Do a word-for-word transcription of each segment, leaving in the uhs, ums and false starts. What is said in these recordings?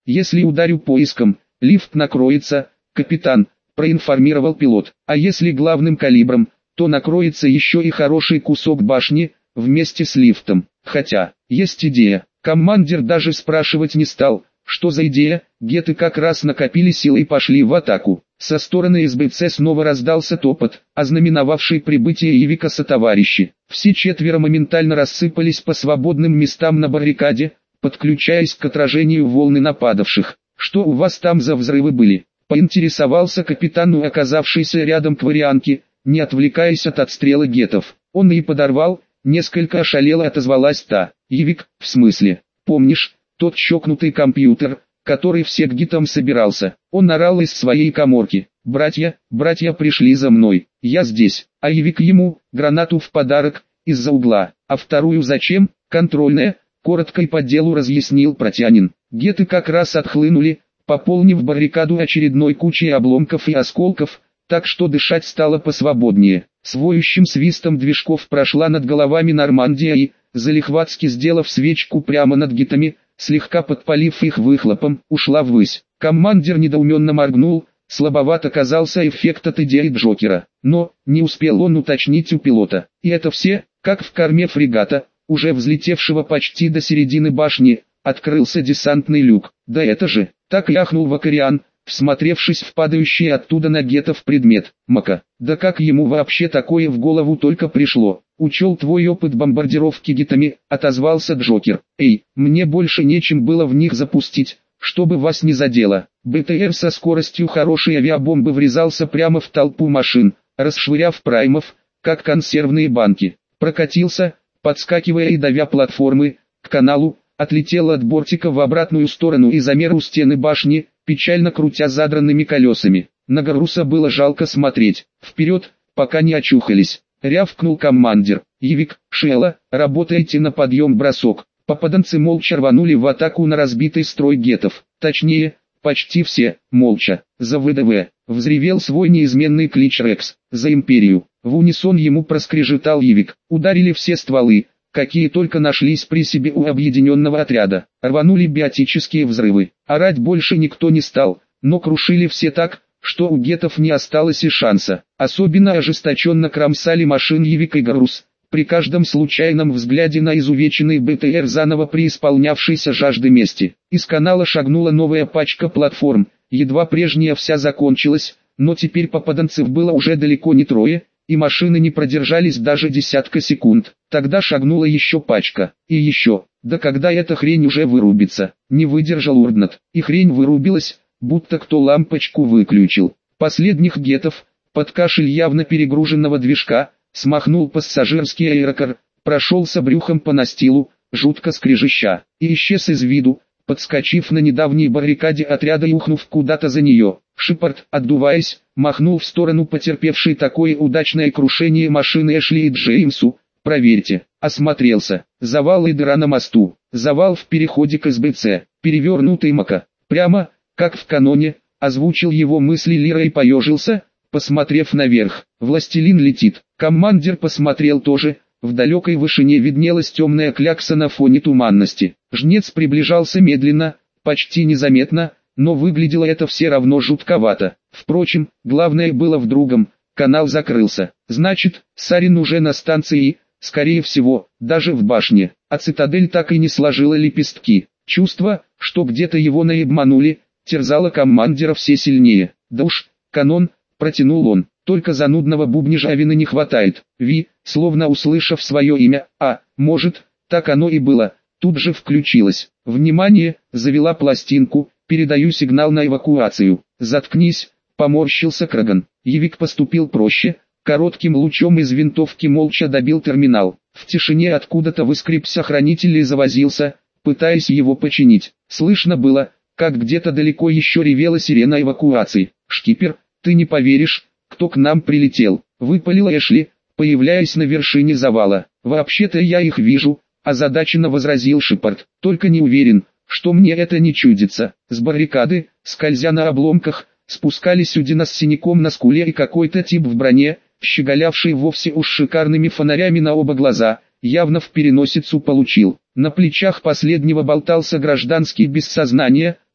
Если ударю поиском, лифт накроется, капитан, проинформировал пилот. А если главным калибром, то накроется еще и хороший кусок башни, вместе с лифтом. Хотя, есть идея. Командир даже спрашивать не стал, что за идея. Геты как раз накопили силы и пошли в атаку. Со стороны эс бэ цэ снова раздался топот, ознаменовавший прибытие Ивика сотоварищи. Все четверо моментально рассыпались по свободным местам на баррикаде, подключаясь к отражению волны нападавших. «Что у вас там за взрывы были?» — поинтересовался капитан у оказавшейся рядом кварианки, не отвлекаясь от отстрела гетов. «Он и подорвал», — несколько ошалело отозвалась та. «Ивик, в смысле? Помнишь, тот чокнутый компьютер, который все к гитам собирался?» Он орал из своей каморки. «Братья, братья пришли за мной, я здесь». А Ивик ему, гранату в подарок, из-за угла. «А вторую зачем?» «Контрольная», — коротко и по делу разъяснил Протянин. Геты как раз отхлынули, пополнив баррикаду очередной кучей обломков и осколков, так что дышать стало посвободнее. С воющим свистом движков прошла над головами Нормандия и, залихватски сделав свечку прямо над гитами, слегка подпалив их выхлопом, ушла ввысь. Командир недоуменно моргнул, слабоват оказался эффект от идеи Джокера. Но, не успел он уточнить у пилота. И это все, как в корме фрегата, уже взлетевшего почти до середины башни, открылся десантный люк. Да это же, так яхнул Вакариан, всмотревшись в падающий оттуда на гетов предмет. Мака, да как ему вообще такое в голову только пришло? Учел твой опыт бомбардировки гитами, отозвался Джокер. Эй, мне больше нечем было в них запустить, чтобы вас не задело. бэ тэ эр со скоростью хорошей авиабомбы врезался прямо в толпу машин, расшвыряв праймов, как консервные банки. Прокатился, подскакивая и давя платформы, к каналу, отлетел от бортика в обратную сторону и замер у стены башни, печально крутя задранными колесами. На Гаруса было жалко смотреть. Вперед, пока не очухались. Рявкнул командир. Ивик, Шелла, работайте на подъем-бросок. Попаданцы молча рванули в атаку на разбитый строй гетов. Точнее, почти все, молча. За вэ дэ вэ. Взревел свой неизменный клич Рекс. За империю. В унисон ему проскрежетал Ивик. Ударили все стволы, какие только нашлись при себе у объединенного отряда. Рванули биотические взрывы. Орать больше никто не стал, но крушили все так, что у гетов не осталось и шанса. Особенно ожесточенно кромсали машин Ивик и Гарус, при каждом случайном взгляде на изувеченный бэ тэ эр заново преисполнявшийся жажды мести. Из канала шагнула новая пачка платформ, едва прежняя вся закончилась, но теперь попаданцев было уже далеко не трое, и машины не продержались даже десятка секунд. Тогда шагнула еще пачка, и еще. Да когда эта хрень уже вырубится? Не выдержал Урднат, и хрень вырубилась, будто кто лампочку выключил. Последних гетов, под кашель явно перегруженного движка, смахнул пассажирский аэрокар, прошелся брюхом по настилу, жутко скрежеща, и исчез из виду, подскочив на недавней баррикаде отряда и ухнув куда-то за нее. Шепард, отдуваясь, махнул в сторону потерпевшей такое удачное крушение машины Эшли и Джеймсу. «Проверьте». Осмотрелся. Завал и дыра на мосту. Завал в переходе к эс бэ цэ. Перевернутый Мака. Прямо, как в каноне, озвучил его мысли Лира и поежился, посмотрев наверх. «Властелин летит». Командир посмотрел тоже. В далекой вышине виднелась темная клякса на фоне туманности. Жнец приближался медленно, почти незаметно, но выглядело это все равно жутковато. Впрочем, главное было в другом. Канал закрылся. Значит, Сарин уже на станции, скорее всего, даже в башне. А цитадель так и не сложила лепестки. Чувство, что где-то его наебманули, терзало командира все сильнее. «Да уж, канон», — протянул он, — «только занудного бубнижа вины не хватает». Ви, словно услышав свое имя, а, может, так оно и было, тут же включилась. «Внимание!» — завела пластинку, «передаю сигнал на эвакуацию». «Заткнись!» — поморщился Краган. Ивик поступил проще, коротким лучом из винтовки молча добил терминал. В тишине откуда-то выскребся хранитель и завозился, пытаясь его починить. Слышно было, как где-то далеко еще ревела сирена эвакуации. «Шкипер, ты не поверишь, кто к нам прилетел», — выпалила Эшли, появляясь на вершине завала. «Вообще-то я их вижу», — озадаченно возразил Шепард. «Только не уверен, что мне это не чудится». С баррикады, скользя на обломках, спускались Удина с синяком на скуле и какой-то тип в броне, щеголявший вовсе уж шикарными фонарями на оба глаза, явно в переносицу получил. На плечах последнего болтался гражданский без сознания,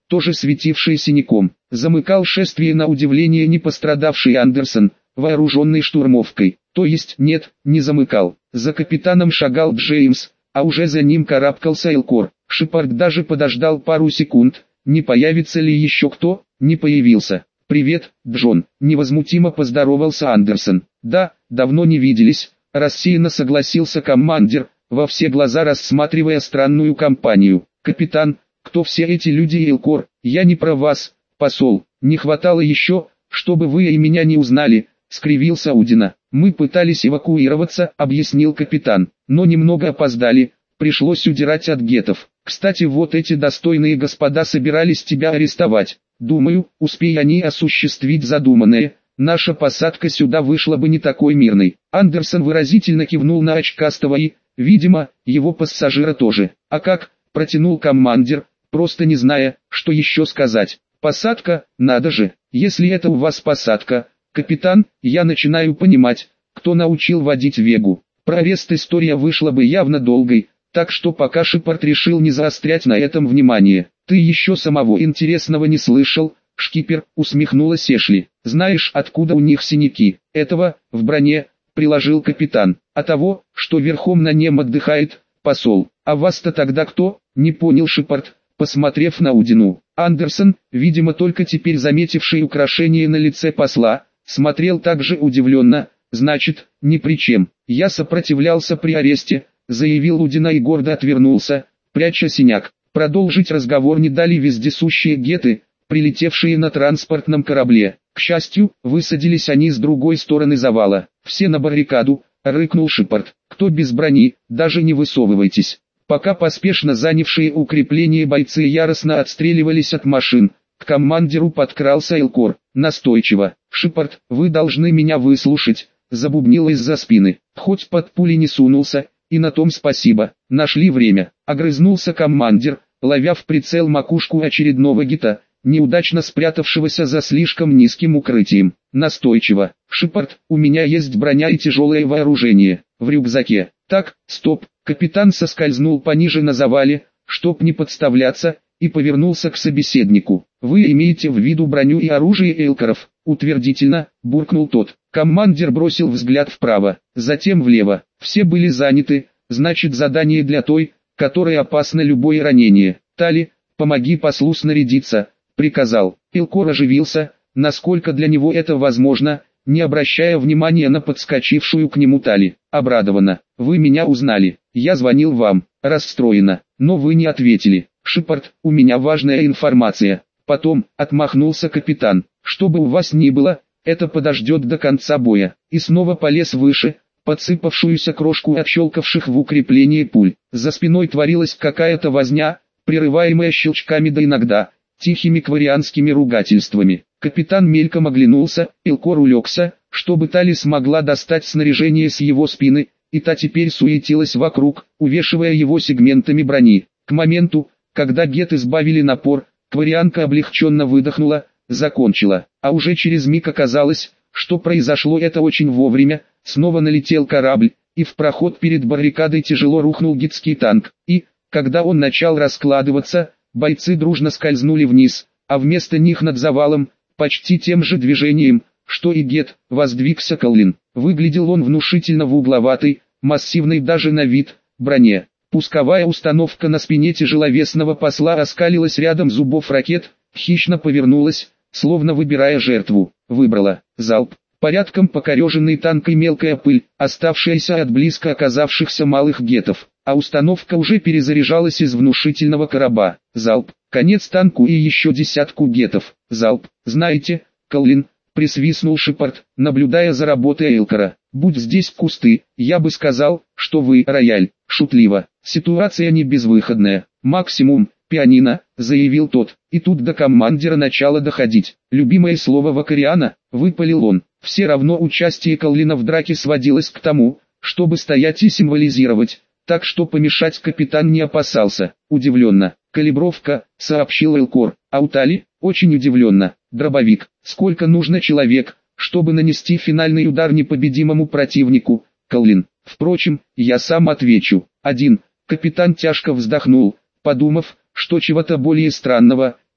тоже светившее синяком. Замыкал шествие на удивление не пострадавший Андерсон, вооруженный штурмовкой. То есть нет, не замыкал. За капитаном шагал Джеймс, а уже за ним карабкался Элкор. Шепард даже подождал пару секунд, не появится ли еще кто, не появился. «Привет, Джон», — невозмутимо поздоровался Андерсон. «Да, давно не виделись», — рассеянно согласился командир, во все глаза рассматривая странную компанию. «Капитан, кто все эти люди, Элкор? Я не про вас, посол. Не хватало еще, чтобы вы и меня не узнали», — скривился Удина. «Мы пытались эвакуироваться», — объяснил капитан, — «но немного опоздали, пришлось удирать от гетов. Кстати, вот эти достойные господа собирались тебя арестовать. Думаю, успей они осуществить задуманное, наша посадка сюда вышла бы не такой мирной». Андерсон выразительно кивнул на очкастого и, видимо, его пассажира тоже. «А как?» — протянул командир, просто не зная, что еще сказать. «Посадка, надо же, если это у вас посадка, капитан, я начинаю понимать, кто научил водить Вегу. Про арест история вышла бы явно долгой, так что пока Шепард решил не заострять на этом внимание. Ты еще самого интересного не слышал?» «Шкипер», — усмехнулась Эшли. «Знаешь, откуда у них синяки?» «Этого, в броне», — приложил капитан. «А того, что верхом на нем отдыхает, посол». «А вас-то тогда кто?» — не понял Шепард, посмотрев на Удину. Андерсон, видимо только теперь заметивший украшение на лице посла, смотрел также удивленно. «Значит, ни при чем. Я сопротивлялся при аресте», — заявил Удина и гордо отвернулся, пряча синяк. Продолжить разговор не дали вездесущие геты, прилетевшие на транспортном корабле. К счастью, высадились они с другой стороны завала. «Все на баррикаду», — рыкнул Шепард. «Кто без брони, даже не высовывайтесь». Пока поспешно занявшие укрепление бойцы яростно отстреливались от машин, к командиру подкрался Элкор. Настойчиво. «Шепард, вы должны меня выслушать», — забубнил из-за спины. «Хоть под пули не сунулся, и на том спасибо. Нашли время», — огрызнулся командир, ловя в прицел макушку очередного гита, неудачно спрятавшегося за слишком низким укрытием. Настойчиво. «Шепард, у меня есть броня и тяжелое вооружение. В рюкзаке». «Так, стоп». Капитан соскользнул пониже на завале, чтоб не подставляться, и повернулся к собеседнику. «Вы имеете в виду броню и оружие Элкоров?» «Утвердительно», — буркнул тот. Командир бросил взгляд вправо, затем влево. Все были заняты, значит задание для той, которой опасно любое ранение. «Тали, помоги послу снарядиться», — приказал. Элкор оживился, насколько для него это возможно, не обращая внимания на подскочившую к нему Тали. «Обрадованно. Вы меня узнали. Я звонил вам. Расстроена. Но вы не ответили. Шепард, у меня важная информация». Потом, отмахнулся капитан. «Что бы у вас ни было, это подождет до конца боя». И снова полез выше, подсыпавшуюся крошку отщелкавших в укреплении пуль. За спиной творилась какая-то возня, прерываемая щелчками да иногда тихими кварианскими ругательствами. Капитан мельком оглянулся, Элкор улегся, чтобы Тали смогла достать снаряжение с его спины, и та теперь суетилась вокруг, увешивая его сегментами брони. К моменту, когда геты сбавили напор, кварианка облегченно выдохнула, закончила. А уже через миг оказалось, что произошло это очень вовремя. Снова налетел корабль, и в проход перед баррикадой тяжело рухнул гетский танк. И, когда он начал раскладываться, бойцы дружно скользнули вниз, а вместо них над завалом, почти тем же движением, что и гет, воздвигся Коллин. Выглядел он внушительно в угловатой, массивной даже на вид, броне. Пусковая установка на спине тяжеловесного посла оскалилась рядом зубов ракет, хищно повернулась, словно выбирая жертву. Выбрала. Залп. Порядком покореженный танк и мелкая пыль, оставшаяся от близко оказавшихся малых гетов. А установка уже перезаряжалась из внушительного короба. Залп. Конец танку и еще десятку гетов. Залп. «Знаете, Коллин», — присвистнул Шепард, наблюдая за работой Элкора. «Будь здесь кусты, я бы сказал, что вы рояль». Шутливо. «Ситуация не безвыходная. Максимум, пианино», — заявил тот. И тут до командира начало доходить. «Любимое слово Вакариана», — выпалил он. Все равно участие Коллина в драке сводилось к тому, чтобы стоять и символизировать, так что помешать капитан не опасался. «Удивленно. Калибровка», — сообщил Элкор. «А у Тали?» «Очень удивленно. Дробовик. Сколько нужно человек, чтобы нанести финальный удар непобедимому противнику?» «Коллин. Впрочем, я сам отвечу. Один». Капитан тяжко вздохнул, подумав, что чего-то более странного,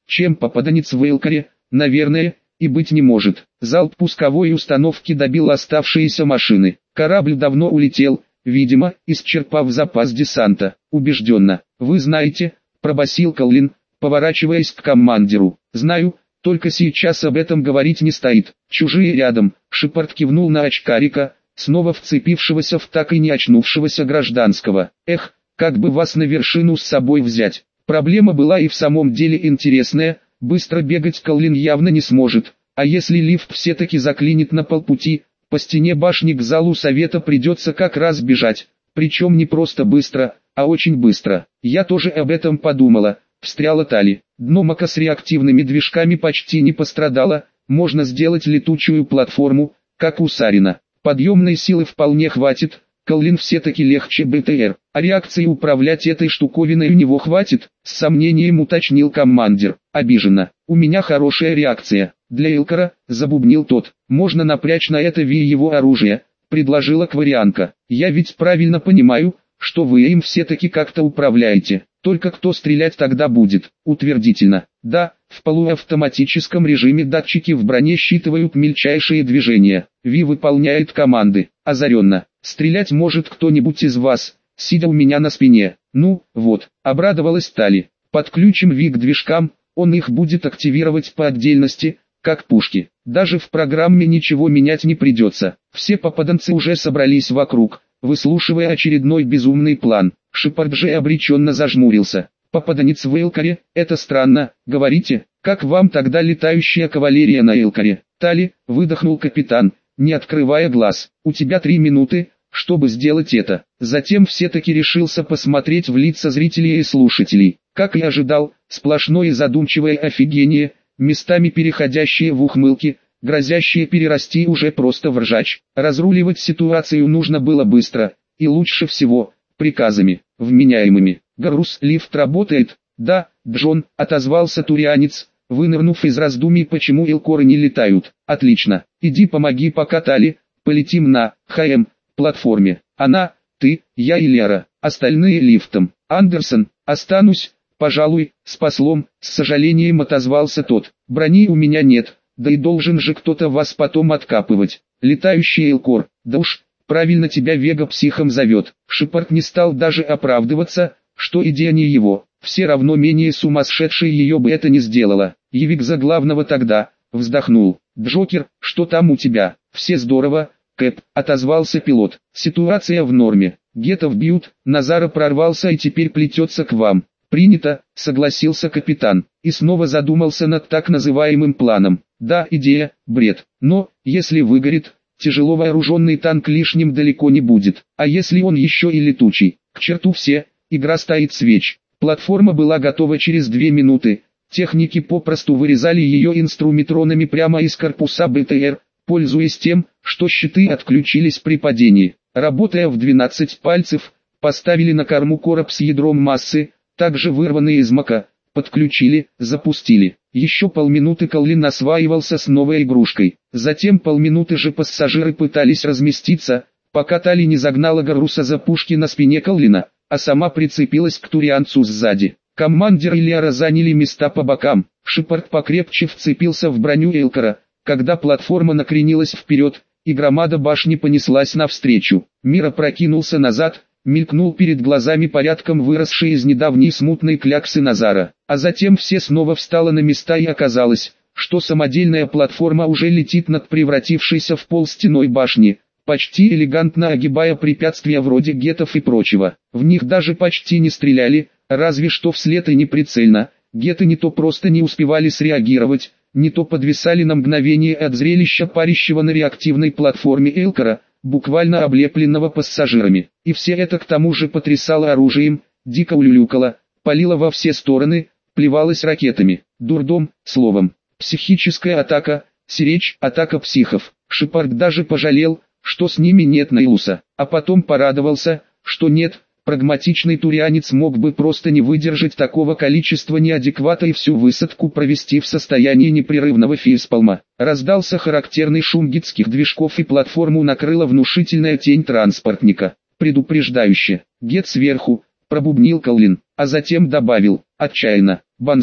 чем попаданец в Элкаре, наверное, и быть не может. Залп пусковой установки добил оставшиеся машины. Корабль давно улетел, видимо, исчерпав запас десанта. Убежденно. «Вы знаете», — пробасил Коллин, поворачиваясь к командиру. «Знаю, только сейчас об этом говорить не стоит. Чужие рядом». Шепард кивнул на очкарика, снова вцепившегося в так и не очнувшегося гражданского. «Эх, как бы вас на вершину с собой взять». Проблема была и в самом деле интересная. Быстро бегать Коллин явно не сможет, а если лифт все-таки заклинит на полпути, по стене башни к залу совета придется как раз бежать, причем не просто быстро, а очень быстро. «Я тоже об этом подумала», — встряла Тали. «Дно Мака с реактивными движками почти не пострадало, можно сделать летучую платформу, как у Сарина. Подъемной силы вполне хватит, Коллин все-таки легче БТР, а реакции управлять этой штуковиной у него хватит», — с сомнением уточнил командир. «Обиженно. У меня хорошая реакция. Для Элкара», — забубнил тот. «Можно напрячь на это Ви его оружие», — предложила Кварианка. «Я ведь правильно понимаю, что вы им все-таки как-то управляете. Только кто стрелять тогда будет?» «Утвердительно. Да, в полуавтоматическом режиме датчики в броне считывают мельчайшие движения. Ви выполняет команды. Озаренно. Стрелять может кто-нибудь из вас, сидя у меня на спине». «Ну, вот», — обрадовалась Тали. «Подключим Ви к движкам, он их будет активировать по отдельности, как пушки. Даже в программе ничего менять не придется». Все попаданцы уже собрались вокруг, выслушивая очередной безумный план. Шепард же обреченно зажмурился. «Попаданец в Элкаре, это странно, говорите, как вам тогда летающая кавалерия на Элкаре?» «Тали», — выдохнул капитан, не открывая глаз. «У тебя три минуты, чтобы сделать это». Затем все-таки решился посмотреть в лица зрителей и слушателей. Как и ожидал, сплошное задумчивое офигение, местами переходящее в ухмылки, грозящее перерасти уже просто в ржач. Разруливать ситуацию нужно было быстро, и лучше всего, приказами, вменяемыми. «Гарус, лифт работает?» «Да, Джон», — отозвался турианец, вынырнув из раздумий, почему элкоры не летают. «Отлично, иди помоги пока Тали, полетим на ХМ платформе. Она, ты, я и Лера, остальные лифтом. Андерсон, останусь, пожалуй, с послом», — с сожалением отозвался тот. «Брони у меня нет, да и должен же кто-то вас потом откапывать. Летающий элкор, да уж, правильно тебя Вега психом зовет». Шепард не стал даже оправдываться, что идея не его, все равно менее сумасшедшей ее бы это не сделала. «Явик за главного тогда», — вздохнул. «Джокер, что там у тебя?» «Все здорово, Кэп», — отозвался пилот. «Ситуация в норме. Гетов бьют, Назара прорвался и теперь плетется к вам». «Принято», — согласился капитан, и снова задумался над так называемым планом. «Да, идея, бред, но, если выгорит, тяжело вооруженный танк лишним далеко не будет, а если он еще и летучий, к черту все, игра стоит свеч». Платформа была готова через две минуты, техники попросту вырезали ее инструментронами прямо из корпуса БТР, пользуясь тем, что щиты отключились при падении. Работая в двенадцать пальцев, поставили на корму короб с ядром массы, также вырванный из Мака, подключили, запустили. Еще полминуты Коллин осваивался с новой игрушкой. Затем полминуты же пассажиры пытались разместиться, пока Тали не загнала Гаруса за пушки на спине Коллина, а сама прицепилась к турианцу сзади. Командир и Лера заняли места по бокам. Шепард покрепче вцепился в броню Элкара, когда платформа накренилась вперед, и громада башни понеслась навстречу. Мир опрокинулся назад, мелькнул перед глазами порядком выросший из недавней смутной кляксы Назара. А затем все снова встало на места и оказалось, что самодельная платформа уже летит над превратившейся в пол стеной башни, почти элегантно огибая препятствия вроде гетов и прочего. В них даже почти не стреляли, разве что вслед и неприцельно. Геты не то просто не успевали среагировать, не то подвисали на мгновение от зрелища парящего на реактивной платформе Элкара, буквально облепленного пассажирами. И все это к тому же потрясало оружием, дико улюлюкало, палило во все стороны, плевалось ракетами. Дурдом, словом. Психическая атака, сиречь, атака психов. Шепард даже пожалел, что с ними нет Нейлуса, а потом порадовался, что нет. Прагматичный турианец мог бы просто не выдержать такого количества неадеквата и всю высадку провести в состоянии непрерывного фейспалма. Раздался характерный шум гитских движков и платформу накрыла внушительная тень транспортника. Предупреждающе. «Гет сверху», — пробубнил Коллин, а затем добавил, отчаянно, «Бонзай».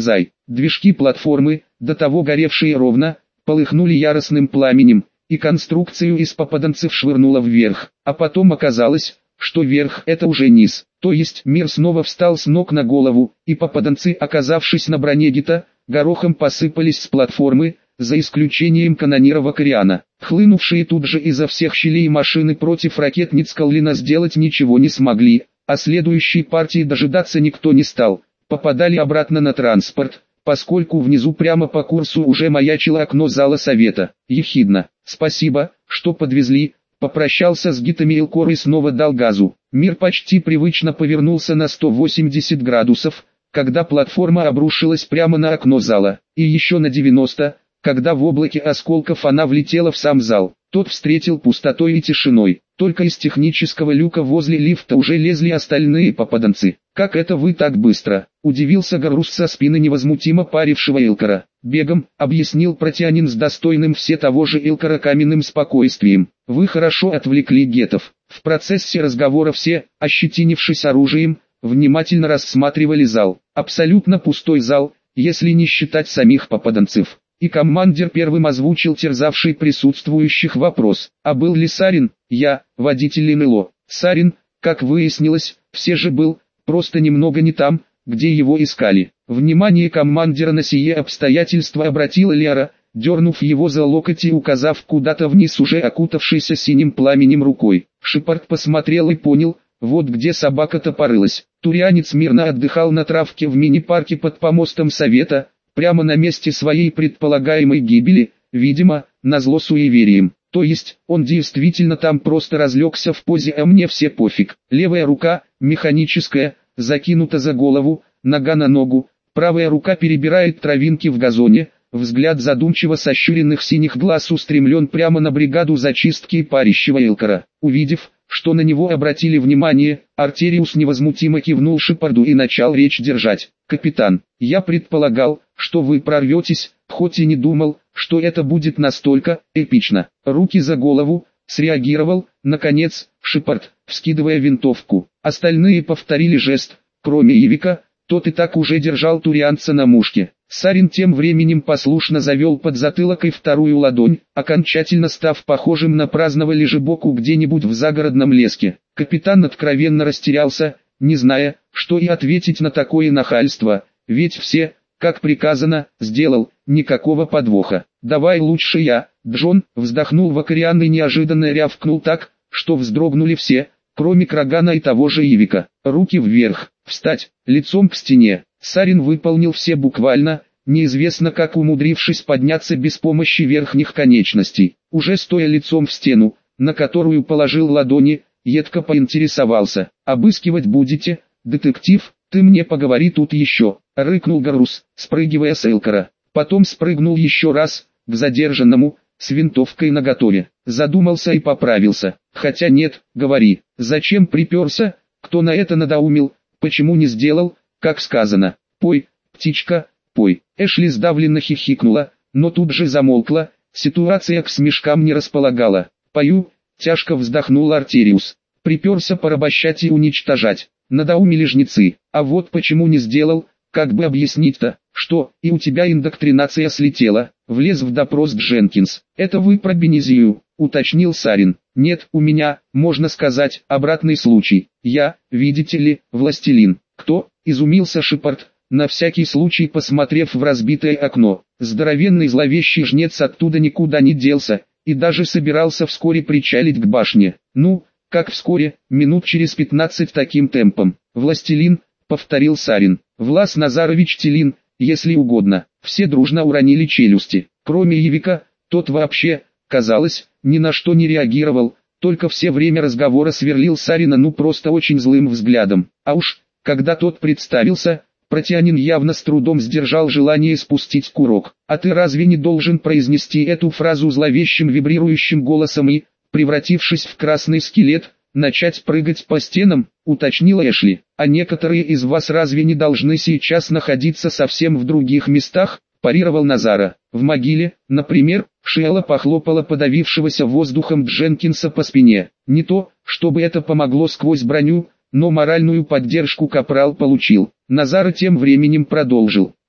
Движки платформы, до того горевшие ровно, полыхнули яростным пламенем, и конструкцию из попаданцев швырнуло вверх, а потом оказалось, что верх — это уже низ, то есть мир снова встал с ног на голову, и попаданцы, оказавшись на броне Гита, горохом посыпались с платформы, за исключением канонира Вакариана. Хлынувшие тут же изо всех щелей машины против ракетниц Каулина сделать ничего не смогли, а следующей партии дожидаться никто не стал, попадали обратно на транспорт, поскольку внизу прямо по курсу уже маячило окно зала совета. Ехидно: «Спасибо, что подвезли», попрощался с гитами Элкор и снова дал газу. Мир почти привычно повернулся на сто восемьдесят градусов, когда платформа обрушилась прямо на окно зала, и еще на девяносто, когда в облаке осколков она влетела в сам зал. Тот встретил пустотой и тишиной. Только из технического люка возле лифта уже лезли остальные попаданцы. «Как это вы так быстро?» – удивился Гарус со спины невозмутимо парившего Элкора. «Бегом», – объяснил Протеанин с достойным все того же Элкора каменным спокойствием. «Вы хорошо отвлекли гетов». В процессе разговора все, ощетинившись оружием, внимательно рассматривали зал. Абсолютно пустой зал, если не считать самих попаданцев. И командир первым озвучил терзавший присутствующих вопрос: «А был ли Сарин?» «Я, водитель НЛО». Сарин, как выяснилось, все же был, просто немного не там, где его искали. Внимание командира на сие обстоятельство обратила Лера, дернув его за локоть и указав куда-то вниз уже окутавшийся синим пламенем рукой. Шепард посмотрел и понял, вот где собака-то порылась. Турианец мирно отдыхал на травке в мини-парке под помостом совета, прямо на месте своей предполагаемой гибели, видимо, назло суеверием. То есть, он действительно там просто разлегся в позе «а мне все пофиг». Левая рука, механическая, закинута за голову, нога на ногу, правая рука перебирает травинки в газоне, взгляд задумчиво сощуренных синих глаз устремлен прямо на бригаду зачистки парящего Элкора. Увидев, что на него обратили внимание, Артериус невозмутимо кивнул Шепарду и начал речь держать. «Капитан, я предполагал, что вы прорветесь, хоть и не думал, что это будет настолько эпично». «Руки за голову», среагировал, наконец, Шепард, вскидывая винтовку. Остальные повторили жест, кроме Ивика, тот и так уже держал турианца на мушке. Сарин тем временем послушно завел под затылок и вторую ладонь, окончательно став похожим на праздного лежебоку где-нибудь в загородном леске. Капитан откровенно растерялся, не зная, что и ответить на такое нахальство, ведь все, как приказано, сделал, никакого подвоха. «Давай лучше я», Джон, вздохнул Вакариан и неожиданно рявкнул так, что вздрогнули все, кроме Крагана и того же Ивика. «Руки вверх, встать, лицом к стене». Сарин выполнил все буквально, неизвестно как умудрившись подняться без помощи верхних конечностей. Уже стоя лицом в стену, на которую положил ладони, едко поинтересовался: «Обыскивать будете, детектив? Ты мне поговори тут еще», — рыкнул Гарус, спрыгивая с Элкора. Потом спрыгнул еще раз, к задержанному, с винтовкой наготове. Задумался и поправился. «Хотя нет, говори, зачем приперся, кто на это надоумил, почему не сделал, как сказано? Пой, птичка, пой». Эшли сдавленно хихикнула, но тут же замолкла, ситуация к смешкам не располагала. «Пою», тяжко вздохнул Артериус. «Приперся порабощать и уничтожать. Надоумили жнецы. А вот почему не сделал, как бы объяснить-то, что и у тебя индоктринация слетела», влез в допрос Дженкинс. «Это вы про Бенезию», уточнил Сарин. «Нет, у меня, можно сказать, обратный случай. Я, видите ли, властелин». «Кто?» — изумился Шепард, на всякий случай посмотрев в разбитое окно. Здоровенный зловещий жнец оттуда никуда не делся, и даже собирался вскоре причалить к башне. «Ну, как вскоре, минут через пятнадцать таким темпом». «Властелин», — повторил Сарин. «Влас Назарович Телин, если угодно». Все дружно уронили челюсти, кроме Ивика, тот вообще, казалось, ни на что не реагировал, только все время разговора сверлил Сарина ну просто очень злым взглядом. А уж, когда тот представился, Протеанин явно с трудом сдержал желание спустить курок. «А ты разве не должен произнести эту фразу зловещим вибрирующим голосом и, превратившись в красный скелет, начать прыгать по стенам?» — уточнила Эшли. «А некоторые из вас разве не должны сейчас находиться совсем в других местах?» — парировал Назара. «В могиле, например». Шиэла похлопала подавившегося воздухом Дженкинса по спине. Не то, чтобы это помогло сквозь броню, но моральную поддержку капрал получил. Назара тем временем продолжил.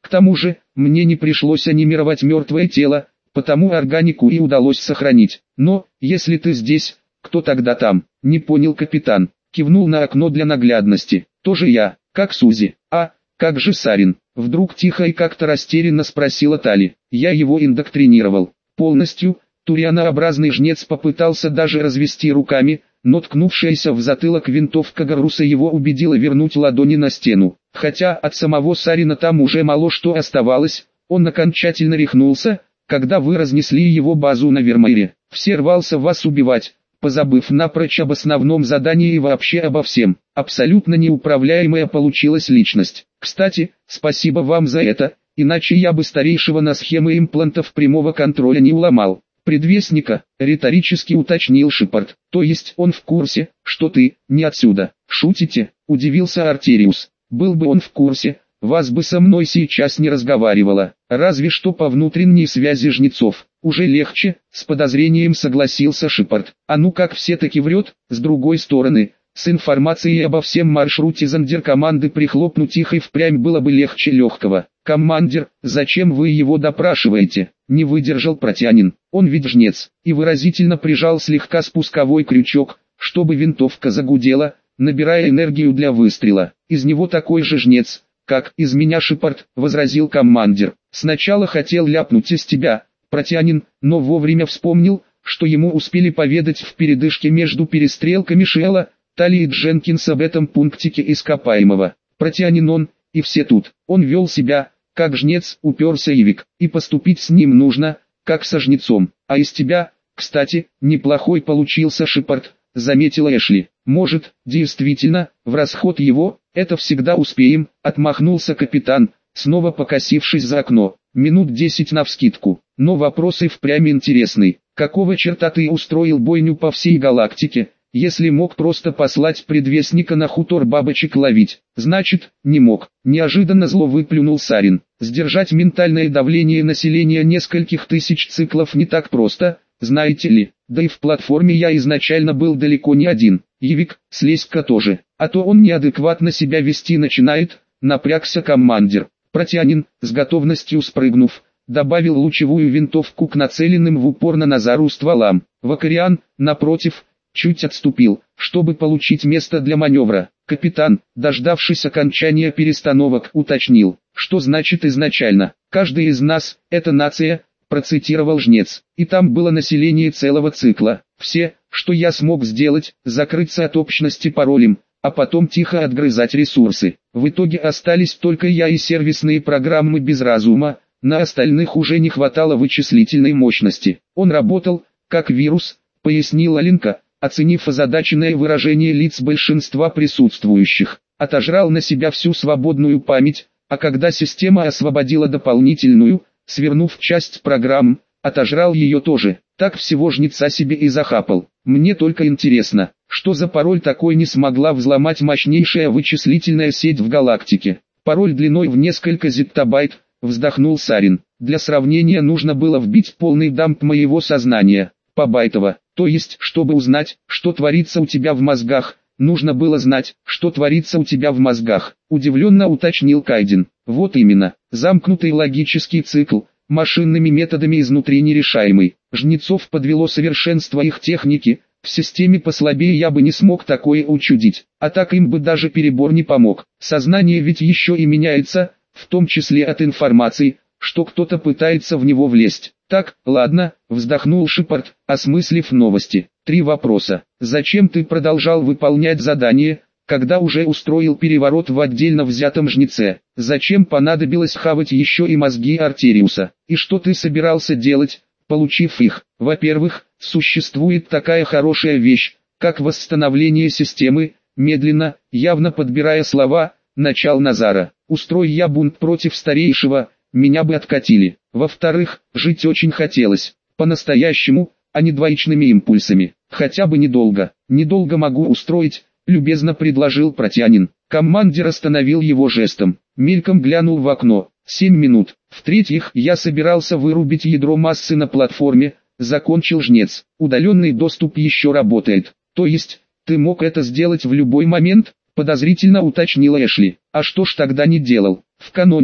К тому же, мне не пришлось анимировать мертвое тело, потому органику и удалось сохранить. Но, если ты здесь, кто тогда там? Не понял капитан. Кивнул на окно для наглядности. Тоже я, как Сузи. А, как же Сарин? Вдруг тихо и как-то растерянно спросила Тали. Я его индоктринировал. Полностью. Турианообразный жнец попытался даже развести руками, но ткнувшаяся в затылок винтовка Гаруса его убедила вернуть ладони на стену. Хотя от самого Сарина там уже мало что оставалось, он окончательно рехнулся, когда вы разнесли его базу на Вермеере. Все рвался вас убивать, позабыв напрочь об основном задании и вообще обо всем. Абсолютно неуправляемая получилась личность. Кстати, спасибо вам за это, иначе я бы старейшего на схемы имплантов прямого контроля не уломал. Предвестника, риторически уточнил Шепард. То есть он в курсе, что ты, не отсюда. Шутите? Удивился Артериус. Был бы он в курсе, вас бы со мной сейчас не разговаривала. Разве что по внутренней связи жнецов. Уже легче, с подозрением согласился Шепард. А ну как все-таки врет, с другой стороны. С информацией обо всем маршруте зондеркоманды прихлопнуть их и впрямь было бы легче легкого. «Командир, зачем вы его допрашиваете?» Не выдержал Протянин. Он ведь жнец, и выразительно прижал слегка спусковой крючок, чтобы винтовка загудела, набирая энергию для выстрела. «Из него такой же жнец, как из меня Шепард», — возразил командир. «Сначала хотел ляпнуть из тебя, Протянин, но вовремя вспомнил, что ему успели поведать в передышке между перестрелками Шелла, Тали и Дженкинс об этом пунктике ископаемого. Протянин он, и все тут. Он вел себя, как жнец, уперся Ивик, и поступить с ним нужно, как со жнецом. А из тебя, кстати, неплохой получился Шепард», — заметила Эшли. «Может, действительно, в расход его, это всегда успеем», — отмахнулся капитан, снова покосившись за окно. «Минут десять навскидку. Но вопрос и впрямь интересный. Какого черта ты устроил бойню по всей галактике, если мог просто послать предвестника на хутор бабочек ловить?» «Значит, не мог», — неожиданно зло выплюнул Сарин. «Сдержать ментальное давление населения нескольких тысяч циклов не так просто, знаете ли, да и в платформе я изначально был далеко не один. Ивик, слезь-ка тоже, а то он неадекватно себя вести начинает», — напрягся командир. Протянин, с готовностью спрыгнув, добавил лучевую винтовку к нацеленным в упор на Назару стволам. Вакариан, напротив, чуть отступил, чтобы получить место для маневра. Капитан, дождавшись окончания перестановок, уточнил, что значит изначально. «Каждый из нас – это нация», – процитировал жнец, и там было население целого цикла. Все, что я смог сделать, закрыться от общности паролем, а потом тихо отгрызать ресурсы. В итоге остались только я и сервисные программы без разума, на остальных уже не хватало вычислительной мощности. Он работал, как вирус, пояснила Линка, оценив озадаченное выражение лиц большинства присутствующих. Отожрал на себя всю свободную память, а когда система освободила дополнительную, свернув часть программ, отожрал ее тоже. Так всего жнеца себе и захапал. Мне только интересно, что за пароль такой не смогла взломать мощнейшая вычислительная сеть в галактике. Пароль длиной в несколько зеттабайт, вздохнул Сарин. Для сравнения нужно было вбить полный дамп моего сознания, побайтово. То есть, чтобы узнать, что творится у тебя в мозгах, нужно было знать, что творится у тебя в мозгах. Удивленно уточнил Кайден. Вот именно, замкнутый логический цикл, машинными методами изнутри нерешаемый. Жнецов подвело совершенство их техники, в системе послабее я бы не смог такое учудить, а так им бы даже перебор не помог. Сознание ведь еще и меняется, в том числе от информации, что кто-то пытается в него влезть. Так, ладно, вздохнул Шепард, осмыслив новости. Три вопроса. Зачем ты продолжал выполнять задание, когда уже устроил переворот в отдельно взятом жнеце? Зачем понадобилось хавать еще и мозги Артериуса? И что ты собирался делать, получив их? Во-первых, существует такая хорошая вещь, как восстановление системы, медленно, явно подбирая слова, начал Назара. Устрой я бунт против старейшего, меня бы откатили. Во-вторых, жить очень хотелось, по-настоящему, а не двоичными импульсами. Хотя бы недолго. Недолго могу устроить, любезно предложил Протянин. Командир остановил его жестом. Мельком глянул в окно. Семь минут. В-третьих, я собирался вырубить ядро массы на платформе, закончил жнец. Удаленный доступ еще работает. То есть, ты мог это сделать в любой момент? Подозрительно уточнила Эшли. А что ж тогда не делал? В каноне,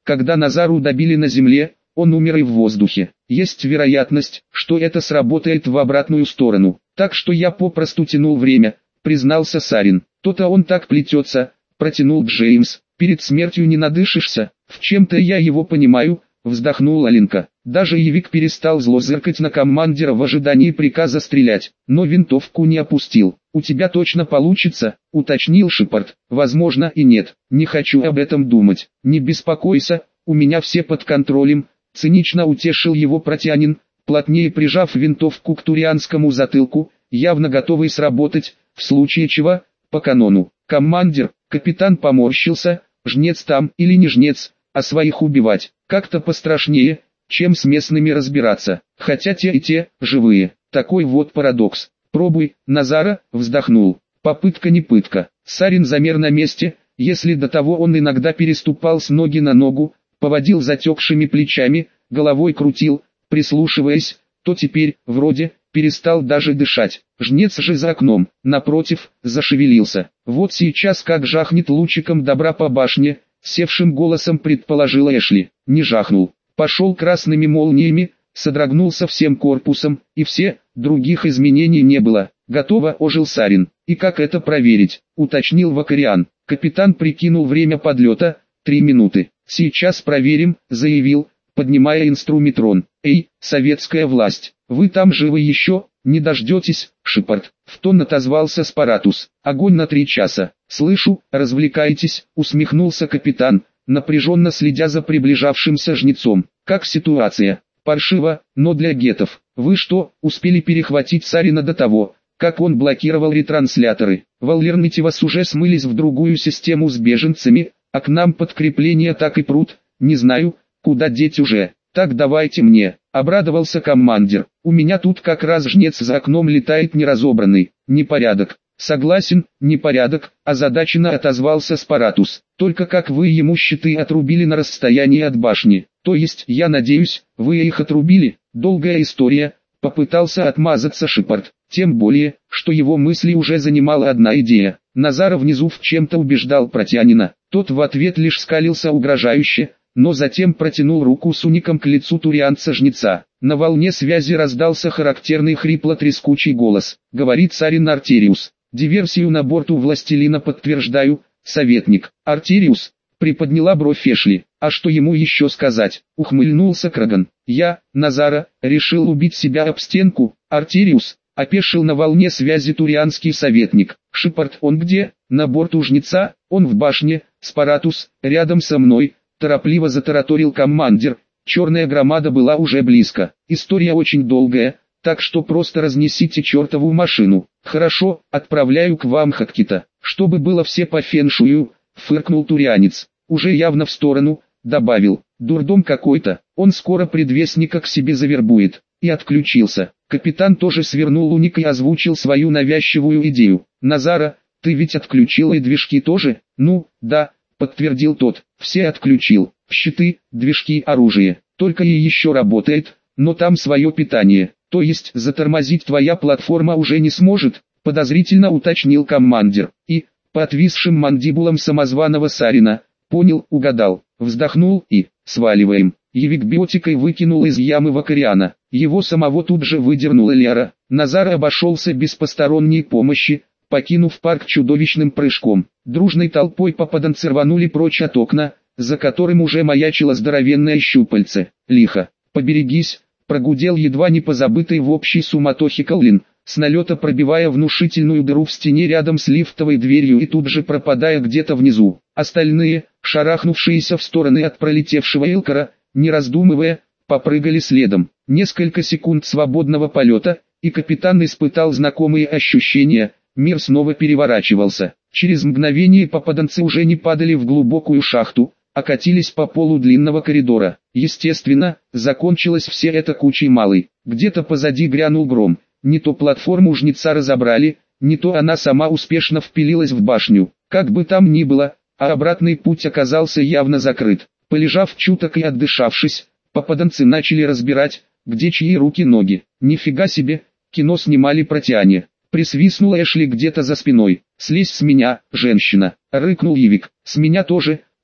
Когда Назару добили на земле, он умер и в воздухе. Есть вероятность, что это сработает в обратную сторону. Так что я попросту тянул время, признался Сарин. То-то он так плетется, протянул Джеймс. Перед смертью не надышишься. В чем-то я его понимаю, вздохнула Ленка. Даже Евик перестал зло зыркать на командира в ожидании приказа стрелять, но винтовку не опустил. «У тебя точно получится», — уточнил Шепард. «Возможно и нет, не хочу об этом думать». «Не беспокойся, у меня все под контролем», — цинично утешил его Протянин, плотнее прижав винтовку к турианскому затылку, явно готовый сработать, в случае чего, по канону. «Командир», — капитан поморщился, — «жнец там или не жнец, а своих убивать, как-то пострашнее, чем с местными разбираться, хотя те и те, живые». Такой вот парадокс. «Пробуй», — Назара вздохнул. «Попытка не пытка». Сарин замер на месте, если до того он иногда переступал с ноги на ногу, поводил затекшими плечами, головой крутил, прислушиваясь, то теперь, вроде, перестал даже дышать. Жнец же за окном, напротив, зашевелился. Вот сейчас как жахнет лучиком добра по башне, севшим голосом предположила Эшли. Не жахнул, пошел красными молниями, содрогнулся всем корпусом, и все, других изменений не было. Готово, ожил Сарин. И как это проверить, уточнил Вакариан. Капитан прикинул время подлета, три минуты. Сейчас проверим, заявил, поднимая инструментрон. Эй, советская власть, вы там живы еще, не дождетесь, Шепард. В тон отозвался Спаратус. Огонь на три часа. Слышу, развлекаетесь, усмехнулся капитан, напряженно следя за приближавшимся жнецом. Как ситуация? Паршиво, но для гетов. Вы что, успели перехватить Сарина до того, как он блокировал ретрансляторы? В Алернитивас уже смылись в другую систему с беженцами, а к нам подкрепления так и прут. Не знаю, куда деть уже. Так давайте мне, обрадовался командир. У меня тут как раз жнец за окном летает неразобранный. Непорядок. Согласен, непорядок, озадаченно отозвался Спаратус. Только как вы ему щиты отрубили на расстоянии от башни? То есть, я надеюсь, вы их отрубили? Долгая история, попытался отмазаться Шепард. Тем более, что его мысли уже занимала одна идея. Назара внизу в чем-то убеждал Протянина. Тот в ответ лишь скалился угрожающе, но затем протянул руку с уником к лицу турианца-жнеца. На волне связи раздался характерный хрипло-трескучий голос. Говорит Сарин Артериус. Диверсию на борту Властелина подтверждаю, советник. Артериус, приподняла бровь Эшли. А что ему еще сказать? Ухмыльнулся Краган. Я, Назара, решил убить себя об стенку. Артериус, опешил на волне связи турианский советник. Шепард, он где? На борту жнеца, он в башне. Спаратус, рядом со мной. Торопливо затараторил командир. Черная громада была уже близко. История очень долгая, так что просто разнесите чертову машину. Хорошо, отправляю к вам Хаккита, чтобы было все по феншую, фыркнул турианец. Уже явно в сторону, добавил. Дурдом какой-то, он скоро предвестника к себе завербует. И отключился. Капитан тоже свернул уник и озвучил свою навязчивую идею. Назара, ты ведь отключил и движки тоже? Ну, да, подтвердил тот. Все отключил. Щиты, движки, оружие. Только и еще работает, но там свое питание. То есть затормозить твоя платформа уже не сможет, подозрительно уточнил командир. И, по отвисшим мандибулам самозваного Сарина, понял, угадал, вздохнул и, сваливаем. Евик биотикой выкинул из ямы Вакариана. Его самого тут же выдернула Лера. Назар обошелся без посторонней помощи, покинув парк чудовищным прыжком. Дружной толпой попаданцы рванули прочь от окна, за которым уже маячило здоровенное щупальце. Лихо, поберегись, прогудел едва не позабытый в общей суматохе Каллин, с налета пробивая внушительную дыру в стене рядом с лифтовой дверью и тут же пропадая где-то внизу. Остальные, шарахнувшиеся в стороны от пролетевшего Элкара, не раздумывая, попрыгали следом. Несколько секунд свободного полета, и капитан испытал знакомые ощущения, мир снова переворачивался. Через мгновение попаданцы уже не падали в глубокую шахту, а катились по полу длинного коридора. Естественно, закончилось все это кучей малой. Где-то позади грянул гром. Не то платформу жнеца разобрали, не то она сама успешно впилилась в башню. Как бы там ни было, а обратный путь оказался явно закрыт. Полежав чуток и отдышавшись, попаданцы начали разбирать, где чьи руки-ноги. Нифига себе, кино снимали про Тиане. Присвистнула Эшли где-то за спиной. «Слезь с меня, женщина!» — рыкнул Евик. «С меня тоже!» —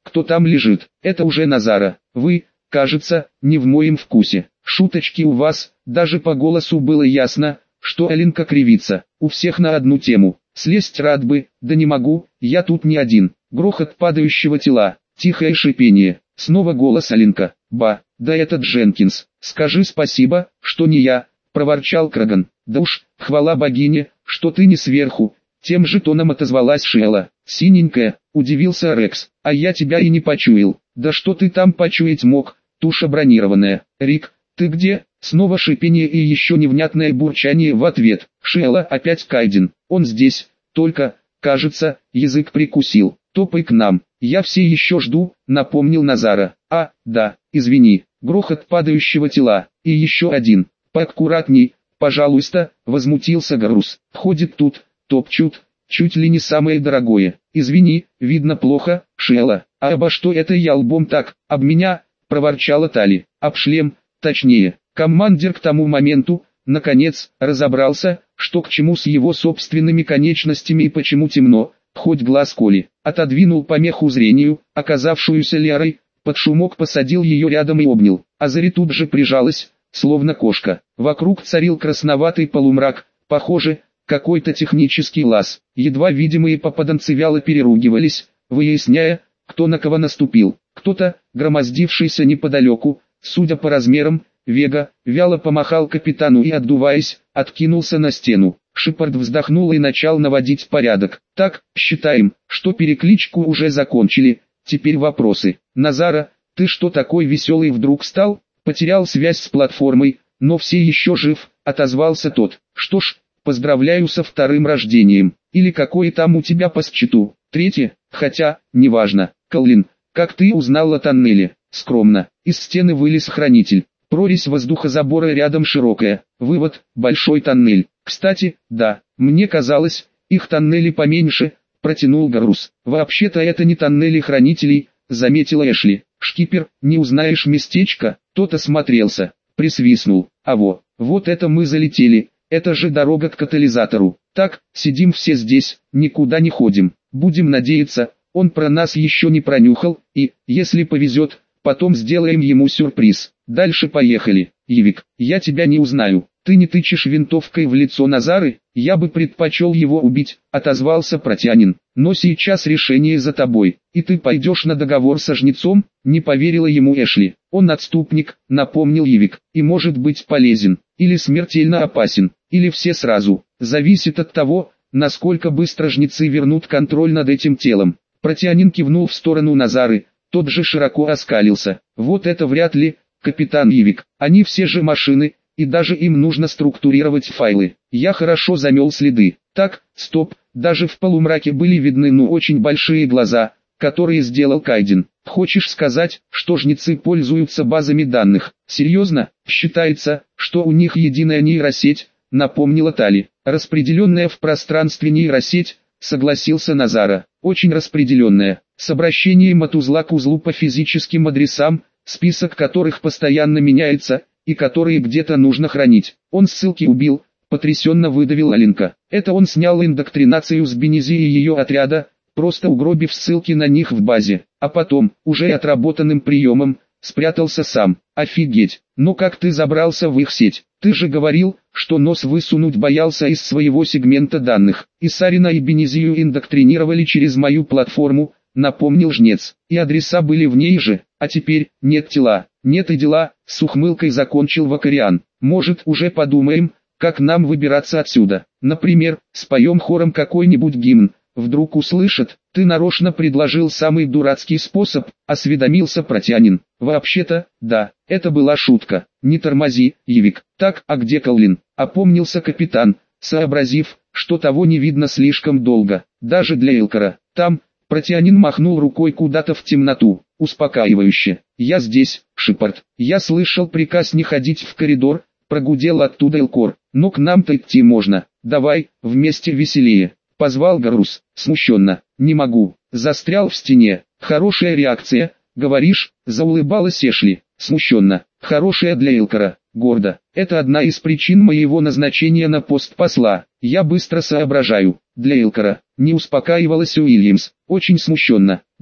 кто там лежит. Это уже Назара. Вы, кажется, не в моем вкусе. Шуточки у вас, даже по голосу было ясно, что Алинка кривится. У всех на одну тему. Слезть рад бы, да не могу, я тут не один. Грохот падающего тела, тихое шипение. Снова голос Алинка. Ба, да этот Дженкинс. Скажи спасибо, что не я, проворчал Краган. Да уж, хвала богине, что ты не сверху. Тем же тоном отозвалась Шелла. Синенькая, удивился Рекс. А я тебя и не почуял. Да что ты там почуять мог, туша бронированная. Рик, ты где? Снова шипение и еще невнятное бурчание в ответ. Шелла, опять Кайден. Он здесь, только, кажется, язык прикусил. Топай к нам. Я все еще жду, напомнил Назара. А, да, извини. Грохот падающего тела. И еще один. Поаккуратней, пожалуйста, возмутился Гарус. Ходит тут, топчут, чуть ли не самое дорогое. Извини, видно плохо, Шелла. А обо что это я лбом так, об меня, проворчала Тали. Об шлем, точнее. Командир к тому моменту, наконец, разобрался, что к чему с его собственными конечностями и почему темно, хоть глаз коли. Отодвинул помеху зрению, оказавшуюся Лярой, под шумок посадил ее рядом и обнял. Азари тут же прижалась, словно кошка. Вокруг царил красноватый полумрак, похоже, какой-то технический лаз. Едва видимые попаданцы вяло переругивались, выясняя, кто на кого наступил. Кто-то, громоздившийся неподалеку, судя по размерам, Вега, вяло помахал капитану и, отдуваясь, откинулся на стену. Шепард вздохнул и начал наводить порядок. Так, считаем, что перекличку уже закончили, теперь вопросы. Назара, ты что такой веселый вдруг стал? Потерял связь с платформой, но все еще жив, отозвался тот. Что ж, поздравляю со вторым рождением. Или какое там у тебя по счету? Третье, хотя, неважно. Коллин, как ты узнал о тоннеле? Скромно. Из стены вылез хранитель. Прорезь воздухозабора рядом широкая. Вывод, большой тоннель. Кстати, да, мне казалось, их тоннели поменьше, протянул Гарус. Вообще-то это не тоннели хранителей, заметила Эшли. Шкипер, не узнаешь местечко? Тот осмотрелся, присвистнул. А во, вот это мы залетели, это же дорога к катализатору. Так, сидим все здесь, никуда не ходим. Будем надеяться, он про нас еще не пронюхал, и, если повезет, потом сделаем ему сюрприз. Дальше поехали. Евик, я тебя не узнаю. Ты не тычешь винтовкой в лицо Назары? Я бы предпочел его убить, отозвался Протянин. Но сейчас решение за тобой. И ты пойдешь на договор со жнецом? Не поверила ему Эшли. Он отступник, напомнил Евик, и может быть полезен, или смертельно опасен, или все сразу. Зависит от того, насколько быстро жнецы вернут контроль над этим телом. Протянин кивнул в сторону Назары. Тот же широко оскалился. Вот это вряд ли, капитан Евик. Они все же машины, и даже им нужно структурировать файлы. Я хорошо замел следы. Так, стоп, даже в полумраке были видны ну очень большие глаза, которые сделал Кайден. Хочешь сказать, что жнецы пользуются базами данных? Серьезно? Считается, что у них единая нейросеть, напомнила Тали. Распределенная в пространстве нейросеть, согласился Назара. Очень распределенная, с обращением от узла к узлу по физическим адресам, список которых постоянно меняется, и которые где-то нужно хранить. Он ссылки убил, потрясенно выдавил Алинка. Это он снял индоктринацию с Бенези и ее отряда, просто угробив ссылки на них в базе, а потом, уже отработанным приемом, спрятался сам. Офигеть, но как ты забрался в их сеть? Ты же говорил, что нос высунуть боялся из своего сегмента данных. И Сарина и Бенезию индоктринировали через мою платформу, напомнил жнец. И адреса были в ней же, а теперь нет тела, нет и дела, с ухмылкой закончил Вакариан. Может, уже подумаем, как нам выбираться отсюда. Например, споем хором какой-нибудь гимн. Вдруг услышат, ты нарочно предложил самый дурацкий способ, осведомился Протянин. Вообще-то, да, это была шутка. Не тормози, Евик. Так, а где Коллин? Опомнился капитан, сообразив, что того не видно слишком долго, даже для Элкара. Там, Протянин махнул рукой куда-то в темноту, успокаивающе. Я здесь, Шепард. Я слышал приказ не ходить в коридор, прогудел оттуда Элкор. Но к нам-то идти можно. Давай, вместе веселее. Позвал Гарус, смущенно. Не могу, застрял в стене. Хорошая реакция, говоришь, заулыбалась Эшли, смущенно. Хорошая для Элкара, гордо. Это одна из причин моего назначения на пост посла. Я быстро соображаю. Для Элкара, не успокаивалась Уильямс, очень смущенно. Да,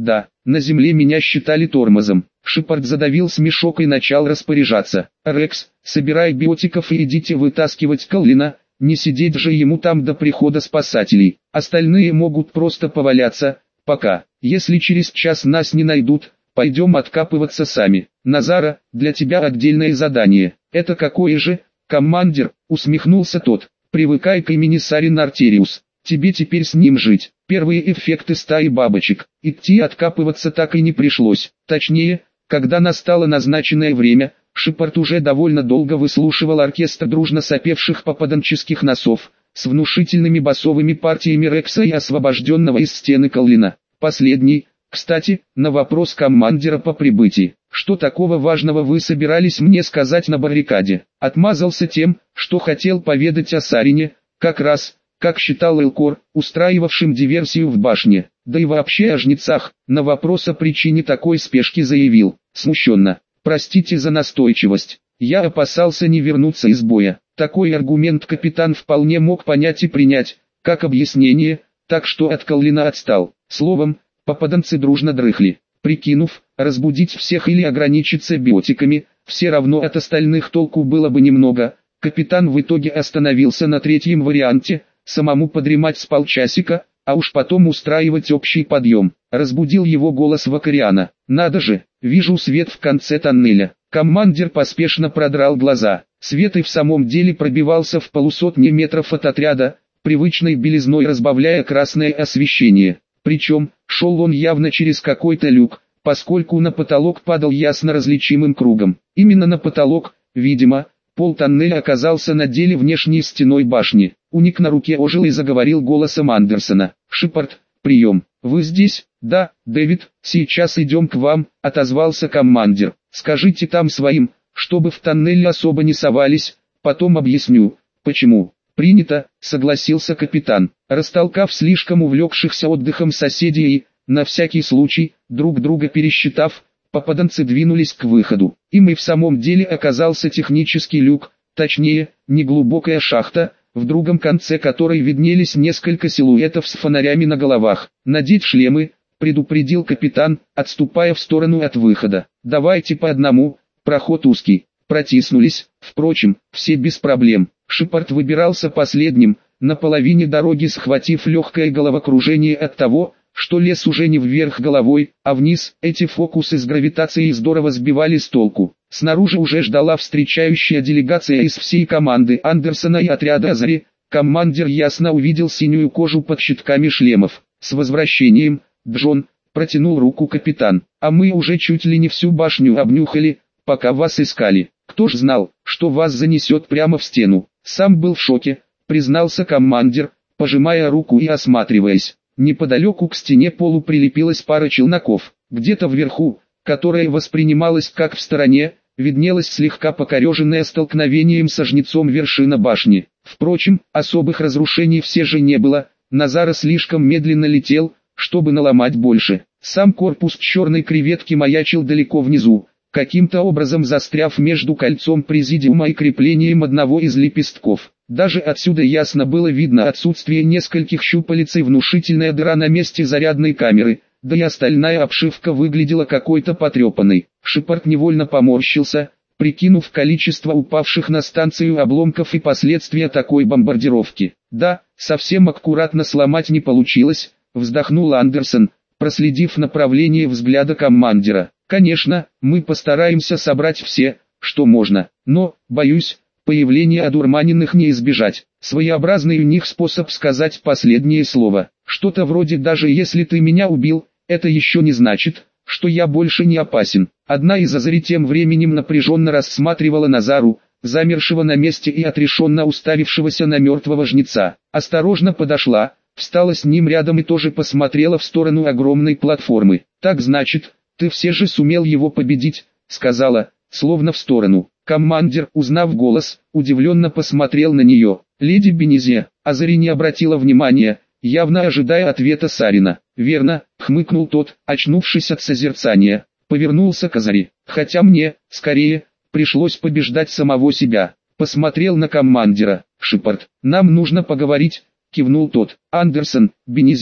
на земле меня считали тормозом. Шепард задавил смешок и начал распоряжаться. «Рекс, собирай биотиков и идите вытаскивать Коллина, не сидеть же ему там до прихода спасателей. Остальные могут просто поваляться, пока. Если через час нас не найдут, пойдем откапываться сами. Назара, для тебя отдельное задание». «Это какое же, командир?» — усмехнулся тот. «Привыкай к имени Сарин Артериус. Тебе теперь с ним жить». Первые эффекты стаи бабочек. Идти откапываться так и не пришлось. Точнее, когда настало назначенное время, Шепард уже довольно долго выслушивал оркестр дружно сопевших попаданческих носов, с внушительными басовыми партиями Рекса и освобожденного из стены Коллина. Последний, кстати, на вопрос командира по прибытии: «Что такого важного вы собирались мне сказать на баррикаде?» Отмазался тем, что хотел поведать о Сарине, как раз, как считал Элкор, устраивавшим диверсию в башне, да и вообще о жнецах. На вопрос о причине такой спешки заявил, смущенно: «Простите за настойчивость, я опасался не вернуться из боя». Такой аргумент капитан вполне мог понять и принять, как объяснение, так что от Коллина отстал. Словом, попаданцы дружно дрыхли. Прикинув, разбудить всех или ограничиться биотиками, все равно от остальных толку было бы немного, капитан в итоге остановился на третьем варианте: самому подремать с полчасика, а уж потом устраивать общий подъем. Разбудил его голос Вакариана. «Надо же, вижу свет в конце тоннеля». Командир поспешно продрал глаза. Свет и в самом деле пробивался в полусотни метров от отряда, привычной белизной разбавляя красное освещение. Причем, шел он явно через какой-то люк, поскольку на потолок падал ясно различимым кругом. Именно на потолок, видимо. Пол тоннеля оказался на деле внешней стеной башни. Уник на руке ожил и заговорил голосом Андерсона. «Шепард, прием. Вы здесь?» «Да, Дэвид, сейчас идем к вам», — отозвался командир. «Скажите там своим, чтобы в тоннель особо не совались, потом объясню, почему». «Принято», — согласился капитан. Растолкав слишком увлекшихся отдыхом соседей и, на всякий случай, друг друга пересчитав, попаданцы двинулись к выходу. Им и в самом деле оказался технический люк, точнее, неглубокая шахта, в другом конце которой виднелись несколько силуэтов с фонарями на головах. «Надеть шлемы», — предупредил капитан, отступая в сторону от выхода. «Давайте по одному, проход узкий». Протиснулись, впрочем, все без проблем. Шепард выбирался последним, на половине дороги схватив легкое головокружение от того, что лес уже не вверх головой, а вниз. Эти фокусы с гравитацией здорово сбивали с толку. Снаружи уже ждала встречающая делегация из всей команды Андерсона и отряда Азари. Командир ясно увидел синюю кожу под щитками шлемов. «С возвращением, Джон», — протянул руку капитан. «А мы уже чуть ли не всю башню обнюхали, пока вас искали. Кто ж знал, что вас занесет прямо в стену?» «Сам был в шоке», — признался командир, пожимая руку и осматриваясь. Неподалеку к стене полу прилепилась пара челноков. Где-то вверху, которая воспринималась как в стороне, виднелась слегка покореженная столкновением со жнецом вершина башни. Впрочем, особых разрушений все же не было. Назара слишком медленно летел, чтобы наломать больше. Сам корпус черной креветки маячил далеко внизу, каким-то образом застряв между кольцом президиума и креплением одного из лепестков. Даже отсюда ясно было видно отсутствие нескольких щупалец и внушительная дыра на месте зарядной камеры, да и остальная обшивка выглядела какой-то потрепанной. Шепард невольно поморщился, прикинув количество упавших на станцию обломков и последствия такой бомбардировки. «Да, совсем аккуратно сломать не получилось», — вздохнул Андерсон, проследив направление взгляда командира. «Конечно, мы постараемся собрать все, что можно, но, боюсь, появления одурманенных не избежать». Своеобразный у них способ сказать последнее слово. Что-то вроде «даже если ты меня убил, это еще не значит, что я больше не опасен». Одна из Азари тем временем напряженно рассматривала Назару, замершего на месте и отрешенно уставившегося на мертвого жнеца. Осторожно подошла, встала с ним рядом и тоже посмотрела в сторону огромной платформы. «Так значит, ты все же сумел его победить», — сказала, словно в сторону. Командир, узнав голос, удивленно посмотрел на нее. «Леди Бенезе». Азари не обратила внимания, явно ожидая ответа Сарина. «Верно», — хмыкнул тот, очнувшись от созерцания. Повернулся к Азари. «Хотя мне, скорее, пришлось побеждать самого себя». Посмотрел на командира. «Шепард, нам нужно поговорить», — кивнул тот. «Андерсон, Бенезе»,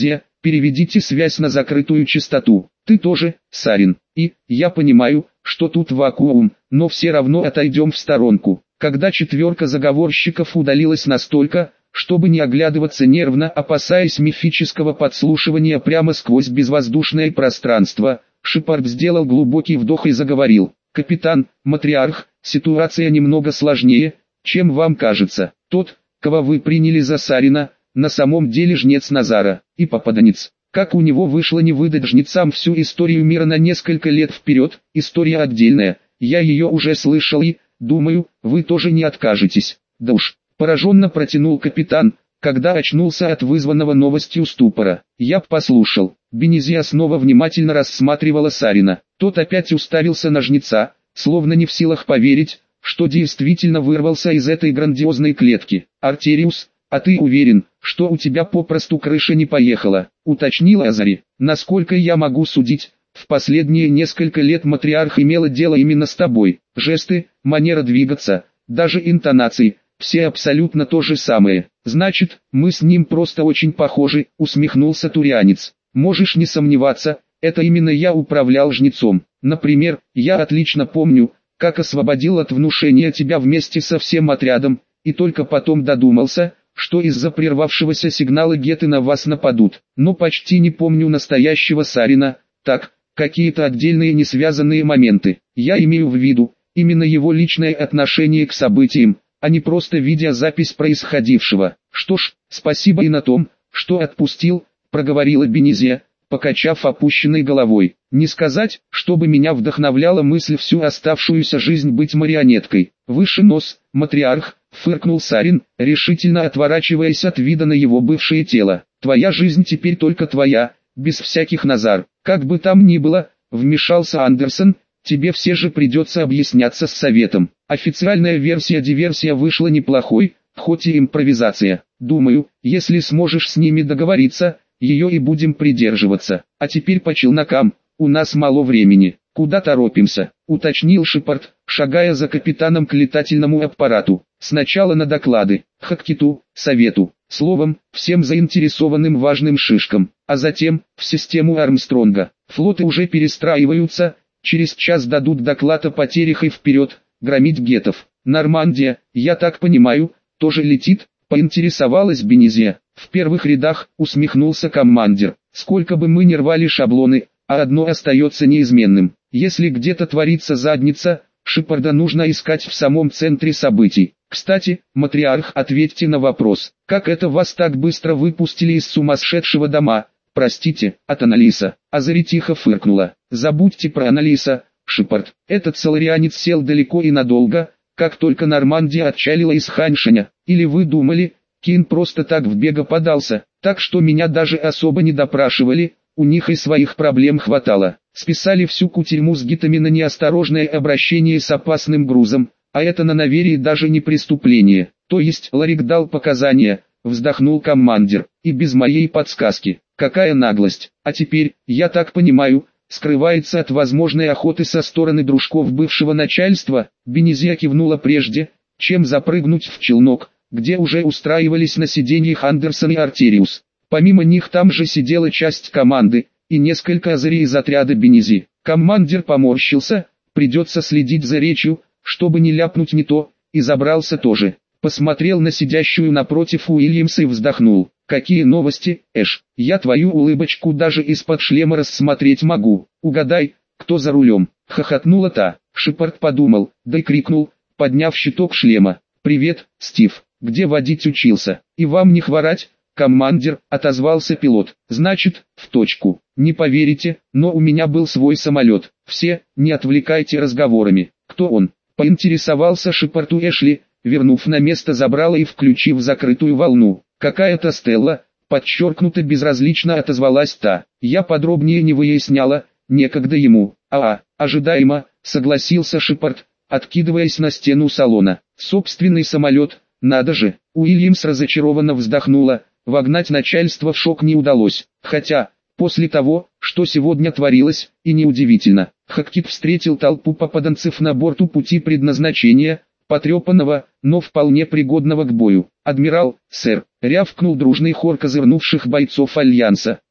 переведите связь на закрытую частоту. Ты тоже, Сарин. И, я понимаю, что тут вакуум, но все равно отойдем в сторонку. Когда четверка заговорщиков удалилась настолько, чтобы не оглядываться нервно, опасаясь мифического подслушивания прямо сквозь безвоздушное пространство, Шепард сделал глубокий вдох и заговорил. «Капитан, матриарх, ситуация немного сложнее, чем вам кажется. Тот, кого вы приняли за Сарина, на самом деле жнец Назара, и попаданец. Как у него вышло не выдать жнецам всю историю мира на несколько лет вперед, история отдельная, я ее уже слышал и, думаю, вы тоже не откажетесь». «Да уж», пораженно протянул капитан, когда очнулся от вызванного новостью ступора. «Я б послушал». Бенезия снова внимательно рассматривала Сарина. Тот опять уставился на жнеца, словно не в силах поверить, что действительно вырвался из этой грандиозной клетки. «Артериус, а ты уверен, что у тебя попросту крыша не поехала?» — уточнил Азари. «Насколько я могу судить, в последние несколько лет матриарх имела дело именно с тобой. Жесты, манера двигаться, даже интонации, все абсолютно то же самое. Значит, мы с ним просто очень похожи», — усмехнулся турианец. «Можешь не сомневаться, это именно я управлял жнецом. Например, я отлично помню, как освободил от внушения тебя вместе со всем отрядом, и только потом додумался, что из-за прервавшегося сигнала геты на вас нападут. Но почти не помню настоящего Сарина, так, какие-то отдельные несвязанные моменты. Я имею в виду, именно его личное отношение к событиям, а не просто видеозапись происходившего. Что ж, спасибо и на том, что отпустил», — проговорила Бенезия, покачав опущенной головой. «Не сказать, чтобы меня вдохновляла мысль всю оставшуюся жизнь быть марионеткой». «Выше нос, матриарх», — фыркнул Сарин, решительно отворачиваясь от вида на его бывшее тело. «Твоя жизнь теперь только твоя, без всяких Назар. Как бы там ни было», — вмешался Андерсон, — «тебе все же придется объясняться с советом». Официальная версия диверсия вышла неплохой, хоть и импровизация. Думаю, если сможешь с ними договориться, ее и будем придерживаться. А теперь по челнокам, у нас мало времени. «Куда торопимся?» — уточнил Шепард, шагая за капитаном к летательному аппарату. «Сначала на доклады, Хаккиту, Совету, словом, всем заинтересованным важным шишкам, а затем, в систему Армстронга. Флоты уже перестраиваются, через час дадут доклад о потерях и вперед, громить гетов. Нормандия, я так понимаю, тоже летит?» — поинтересовалась Бенезия. «В первых рядах», — усмехнулся командир. «Сколько бы мы ни рвали шаблоны, а одно остается неизменным. Если где-то творится задница, Шепарда нужно искать в самом центре событий. Кстати, матриарх, ответьте на вопрос, как это вас так быстро выпустили из сумасшедшего дома?» «Простите, от Аналиса». Азари тихо фыркнула. «Забудьте про Аналиса, Шепард. Этот соларианец сел далеко и надолго, как только Нормандия отчалила из Ханьшаня. Или вы думали, Кин просто так в бега подался, так что меня даже особо не допрашивали, у них и своих проблем хватало. Списали всю кутерьму с гитами на неосторожное обращение с опасным грузом, а это на наверии даже не преступление. То есть Ларик дал показания», — вздохнул командир, — «и без моей подсказки. Какая наглость. А теперь, я так понимаю, скрывается от возможной охоты со стороны дружков бывшего начальства». Бенезия кивнула прежде, чем запрыгнуть в челнок, где уже устраивались на сиденьях Андерсон и Артериус. Помимо них там же сидела часть команды, и несколько азарей из отряда Бенези. Командир поморщился, придется следить за речью, чтобы не ляпнуть не то, и забрался тоже. Посмотрел на сидящую напротив Уильямса и вздохнул. «Какие новости, Эш? Я твою улыбочку даже из-под шлема рассмотреть могу. Угадай, кто за рулем?» — хохотнула та. Шепард подумал, да и крикнул, подняв щиток шлема. «Привет, Стив, где водить учился? И вам не хворать?» «Командир», — отозвался пилот. «Значит, в точку. Не поверите, но у меня был свой самолет. Все, не отвлекайте разговорами». «Кто он?» — поинтересовался Шепард у Эшли, вернув на место забрало и включив закрытую волну. «Какая-то Стелла», — подчеркнуто безразлично отозвалась та. «Я подробнее не выясняла, некогда ему». «А, ожидаемо», — согласился Шепард, откидываясь на стену салона. «Собственный самолет, надо же». Уильямс разочарованно вздохнула. Вогнать начальство в шок не удалось, хотя, после того, что сегодня творилось, и неудивительно. Хаккит встретил толпу попаданцев на борту пути предназначения, потрепанного, но вполне пригодного к бою. «Адмирал, сэр», — рявкнул дружный хор козырнувших бойцов Альянса.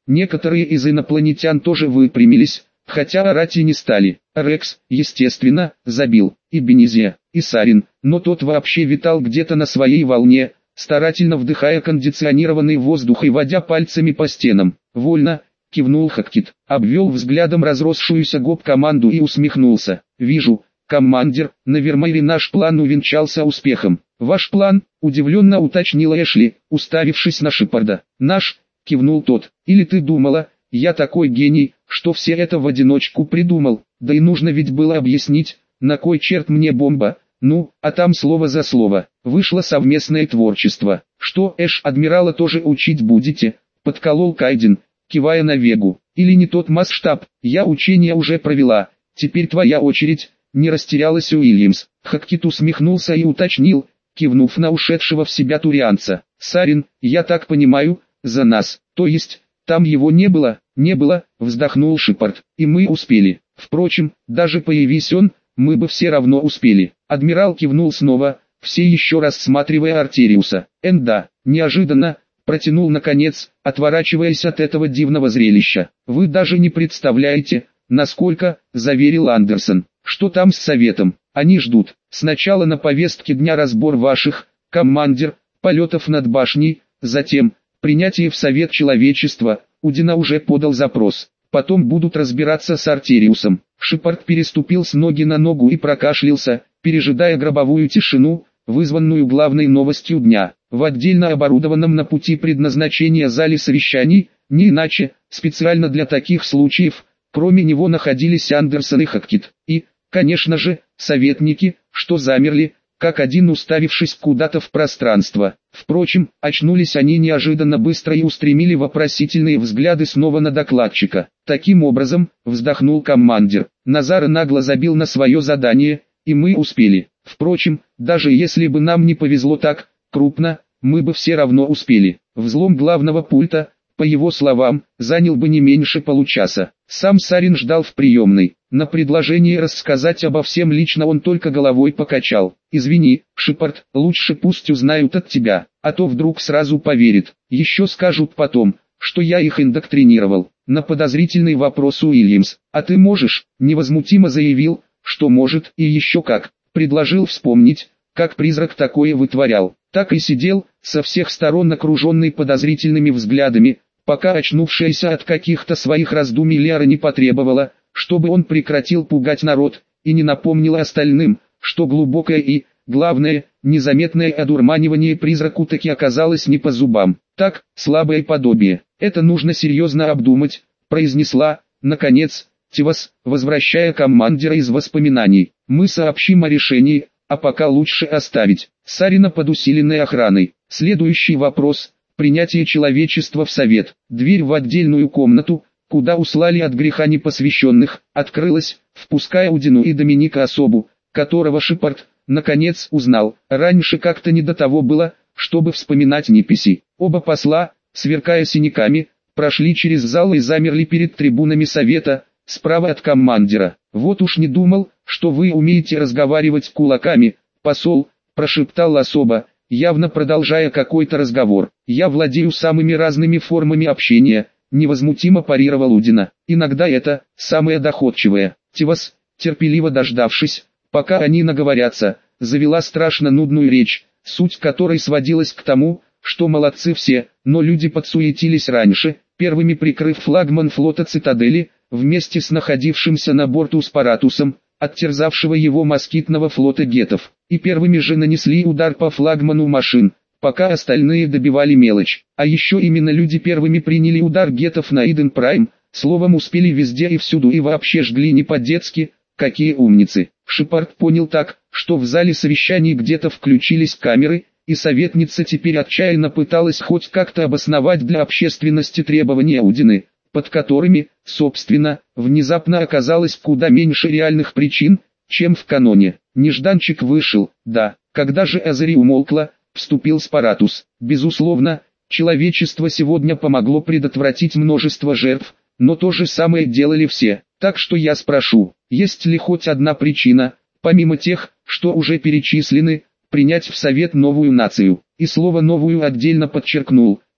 Некоторые из инопланетян тоже выпрямились, хотя орать и не стали. Рекс, естественно, забил, и Бенизия, и Сарин, но тот вообще витал где-то на своей волне, старательно вдыхая кондиционированный воздух и водя пальцами по стенам. «Вольно», — кивнул Хаккит, обвел взглядом разросшуюся гоп-команду и усмехнулся. «Вижу, командир, на Вермайре наш план увенчался успехом». «Ваш план?» — удивленно уточнила Эшли, уставившись на Шепарда. «Наш», — кивнул тот. «Или ты думала, я такой гений, что все это в одиночку придумал? Да и нужно ведь было объяснить, на кой черт мне бомба?» Ну, а там слово за слово, вышло совместное творчество. «Что, Эш, адмирала тоже учить будете?» — подколол Кайден, кивая на Вегу. «Или не тот масштаб? Я учение уже провела, теперь твоя очередь», — не растерялась Уильямс. Хаккит усмехнулся и уточнил, кивнув на ушедшего в себя турианца. «Сарин, я так понимаю, за нас, то есть, там его не было?» «Не было», — вздохнул Шепард, — «и мы успели. Впрочем, даже появись он, мы бы все равно успели». Адмирал кивнул снова, все еще рассматривая Артериуса. «Энда», неожиданно, протянул наконец, отворачиваясь от этого дивного зрелища. «Вы даже не представляете, насколько», — заверил Андерсон. «Что там с советом? Они ждут. Сначала на повестке дня разбор ваших, командир, полетов над башней, затем, принятие в совет человечества». Удина уже подал запрос. Потом будут разбираться с Артериусом. Шепард переступил с ноги на ногу и прокашлялся, пережидая гробовую тишину, вызванную главной новостью дня. В отдельно оборудованном на пути предназначения зале совещаний, не иначе, специально для таких случаев, кроме него находились Андерсон и Хаккит. И, конечно же, советники, что замерли, как один уставившись куда-то в пространство. Впрочем, очнулись они неожиданно быстро и устремили вопросительные взгляды снова на докладчика. «Таким образом», — вздохнул командир, — «Назар нагло забил на свое задание, и мы успели. Впрочем, даже если бы нам не повезло так крупно, мы бы все равно успели. Взлом главного пульта, по его словам, занял бы не меньше получаса». Сам Сарин ждал в приемной. На предложение рассказать обо всем лично он только головой покачал. «Извини, Шепард, лучше пусть узнают от тебя, а то вдруг сразу поверит. Еще скажут потом, что я их индоктринировал». На подозрительный вопрос Уильямс: «А ты можешь?» невозмутимо заявил, что может и еще как. Предложил вспомнить, как призрак такое вытворял. Так и сидел, со всех сторон окруженный подозрительными взглядами, пока очнувшаяся от каких-то своих раздумий Лиара не потребовала, чтобы он прекратил пугать народ, и не напомнила остальным, что глубокое и, главное, незаметное одурманивание призраку таки оказалось не по зубам. «Так, слабое подобие, это нужно серьезно обдумать», — произнесла, наконец, Тивас, возвращая командира из воспоминаний. «Мы сообщим о решении, а пока лучше оставить Сарина под усиленной охраной». Следующий вопрос. Принятие человечества в совет. Дверь в отдельную комнату, куда услали от греха непосвященных, открылась, впуская Удину и Доминика особу, которого Шепард, наконец, узнал. Раньше как-то не до того было, чтобы вспоминать неписи. Оба посла, сверкая синяками, прошли через зал и замерли перед трибунами совета, справа от командира. «Вот уж не думал, что вы умеете разговаривать кулаками, посол», — прошептал особо, явно продолжая какой-то разговор. «Я владею самыми разными формами общения», — невозмутимо парировал Удина. «Иногда это, самое доходчивое». Тивас, терпеливо дождавшись, пока они наговорятся, завела страшно нудную речь, суть которой сводилась к тому, что молодцы все, но люди подсуетились раньше, первыми прикрыв флагман флота Цитадели, вместе с находившимся на борту Спаратусом, оттерзавшего его москитного флота гетов, и первыми же нанесли удар по флагману машин, пока остальные добивали мелочь. А еще именно люди первыми приняли удар гетов на Иден Прайм, словом успели везде и всюду и вообще жгли не по-детски, какие умницы. Шепард понял так, что в зале совещаний где-то включились камеры, и советница теперь отчаянно пыталась хоть как-то обосновать для общественности требования Удины, под которыми, собственно, внезапно оказалось куда меньше реальных причин, чем в каноне. Нежданчик вышел, да, когда же Азари умолкла, вступил Спаратус. «Безусловно, человечество сегодня помогло предотвратить множество жертв, но то же самое делали все, так что я спрошу, есть ли хоть одна причина, помимо тех, что уже перечислены, принять в совет новую нацию?» И слово «новую» отдельно подчеркнул,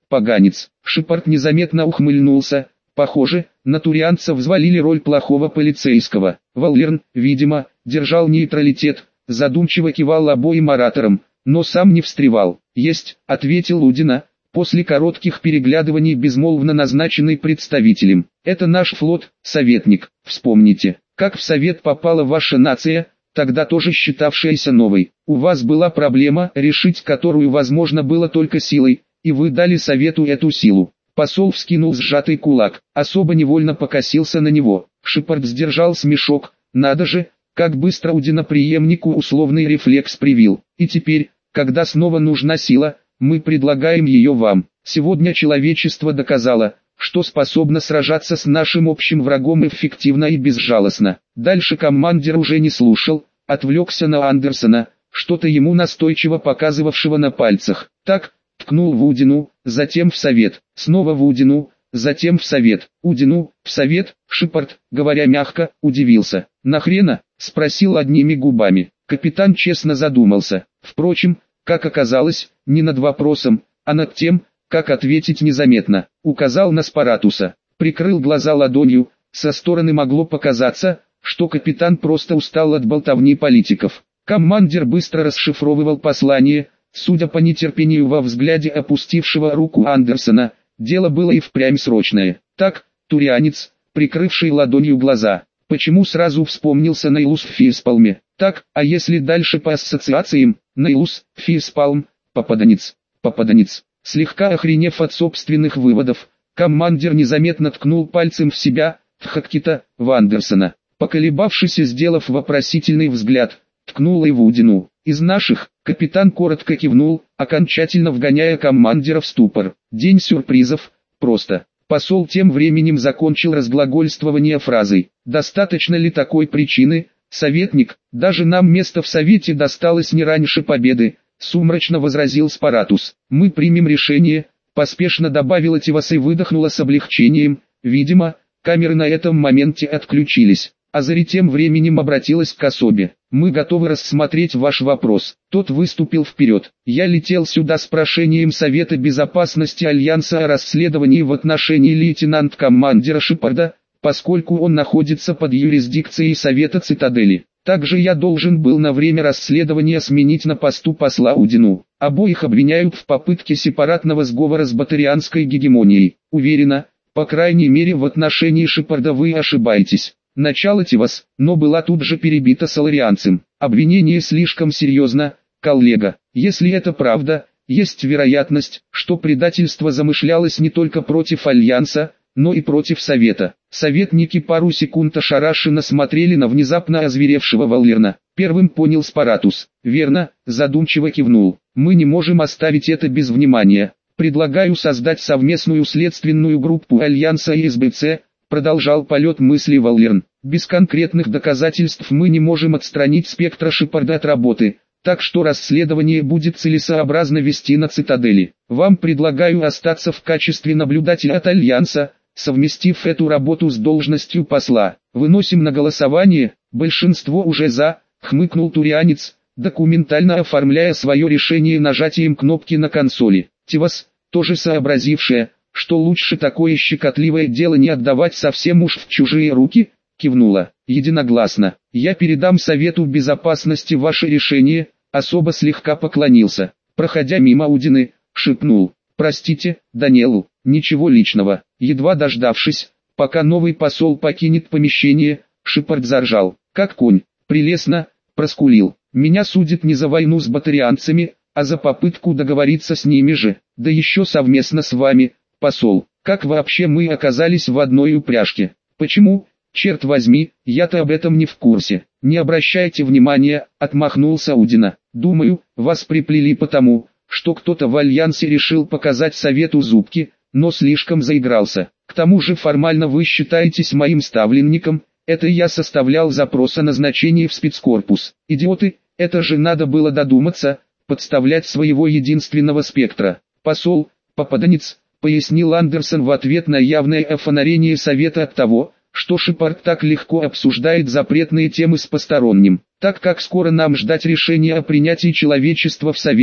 поганец. Шепард незаметно ухмыльнулся. Похоже, на турианца взвалили роль плохого полицейского. Валлерн, видимо, держал нейтралитет, задумчиво кивал обоим ораторам, но сам не встревал. «Есть», — ответил Удина, после коротких переглядываний безмолвно назначенный представителем. «Это наш флот, советник. Вспомните, как в совет попала ваша нация, тогда тоже считавшаяся новой. У вас была проблема, решить которую возможно было только силой, и вы дали совету эту силу». Посол вскинул сжатый кулак, особо невольно покосился на него. Шепард сдержал смешок. Надо же, как быстро Удина преемнику условный рефлекс привил. И теперь, когда снова нужна сила, мы предлагаем ее вам. Сегодня человечество доказало, что способно сражаться с нашим общим врагом эффективно и безжалостно. Дальше командир уже не слушал, отвлекся на Андерсона, что-то ему настойчиво показывавшего на пальцах. Так, ткнул в Удину, затем в совет, снова в Удину, затем в совет, Удину, в совет. Шепард, говоря мягко, удивился. «Нахрена?» — спросил одними губами. Капитан честно задумался. Впрочем, как оказалось, не над вопросом, а над тем, как ответить незаметно. Указал на Спаратуса, прикрыл глаза ладонью. Со стороны могло показаться, что капитан просто устал от болтовни политиков. Командир быстро расшифровывал послание. Судя по нетерпению во взгляде опустившего руку Андерсона, дело было и впрямь срочное. Так, турианец, прикрывший ладонью глаза, почему сразу вспомнился Нейлус в Фейспалме? Так, а если дальше по ассоциациям, Нейлус, Фейспалм, попаданец, попаданец. Слегка охренев от собственных выводов, командир незаметно ткнул пальцем в себя, в Хаккита, в Андерсона. Поколебавшись и сделав вопросительный взгляд, ткнул и в Удину. «Из наших», — капитан коротко кивнул, окончательно вгоняя командира в ступор. «День сюрпризов, просто». Посол тем временем закончил разглагольствование фразой. «Достаточно ли такой причины, советник? Даже нам место в совете досталось не раньше победы», — сумрачно возразил Спаратус. «Мы примем решение», — поспешно добавила Тивас и выдохнула с облегчением. Видимо, камеры на этом моменте отключились. Азари тем временем обратилась к особе. «Мы готовы рассмотреть ваш вопрос». Тот выступил вперед. «Я летел сюда с прошением Совета Безопасности Альянса о расследовании в отношении лейтенант-командира Шепарда, поскольку он находится под юрисдикцией Совета Цитадели. Также я должен был на время расследования сменить на посту посла Удину. Обоих обвиняют в попытке сепаратного сговора с батарианской гегемонией. Уверена, по крайней мере в отношении Шепарда вы ошибаетесь». Начало Тивас, но была тут же перебита соларианцем. «Обвинение слишком серьезно, коллега. Если это правда, есть вероятность, что предательство замышлялось не только против Альянса, но и против Совета». Советники пару секунд ошарашенно смотрели на внезапно озверевшего Валлерна. Первым понял Спаратус. «Верно», задумчиво кивнул. «Мы не можем оставить это без внимания. Предлагаю создать совместную следственную группу Альянса и СБЦ», продолжал полет мысли Валлерн. «Без конкретных доказательств мы не можем отстранить спектра Шепарда от работы, так что расследование будет целесообразно вести на Цитадели. Вам предлагаю остаться в качестве наблюдателя от Альянса, совместив эту работу с должностью посла. Выносим на голосование, большинство уже за», хмыкнул турианец, документально оформляя свое решение нажатием кнопки на консоли. Тивас, тоже сообразившая, что лучше такое щекотливое дело не отдавать совсем уж в чужие руки, кивнула. «Единогласно. Я передам Совету Безопасности ваше решение», особо слегка поклонился. Проходя мимо Удины, шепнул: «Простите, Даниэлу, ничего личного». Едва дождавшись, пока новый посол покинет помещение, Шепард заржал, как конь. «Прелестно», проскулил. «Меня судят не за войну с батарианцами, а за попытку договориться с ними же, да еще совместно с вами, посол. Как вообще мы оказались в одной упряжке? Почему? Черт возьми, я-то об этом не в курсе». «Не обращайте внимания», отмахнулся Удина. «Думаю, вас приплели потому, что кто-то в Альянсе решил показать Совету зубки, но слишком заигрался. К тому же формально вы считаетесь моим ставленником, это я составлял запрос о назначении в спецкорпус. Идиоты, это же надо было додуматься, подставлять своего единственного спектра». «Посол, попаданец», пояснил Андерсон в ответ на явное офонарение Совета от того, что Шепард так легко обсуждает запретные темы с посторонним. «Так как скоро нам ждать решения о принятии человечества в Совет,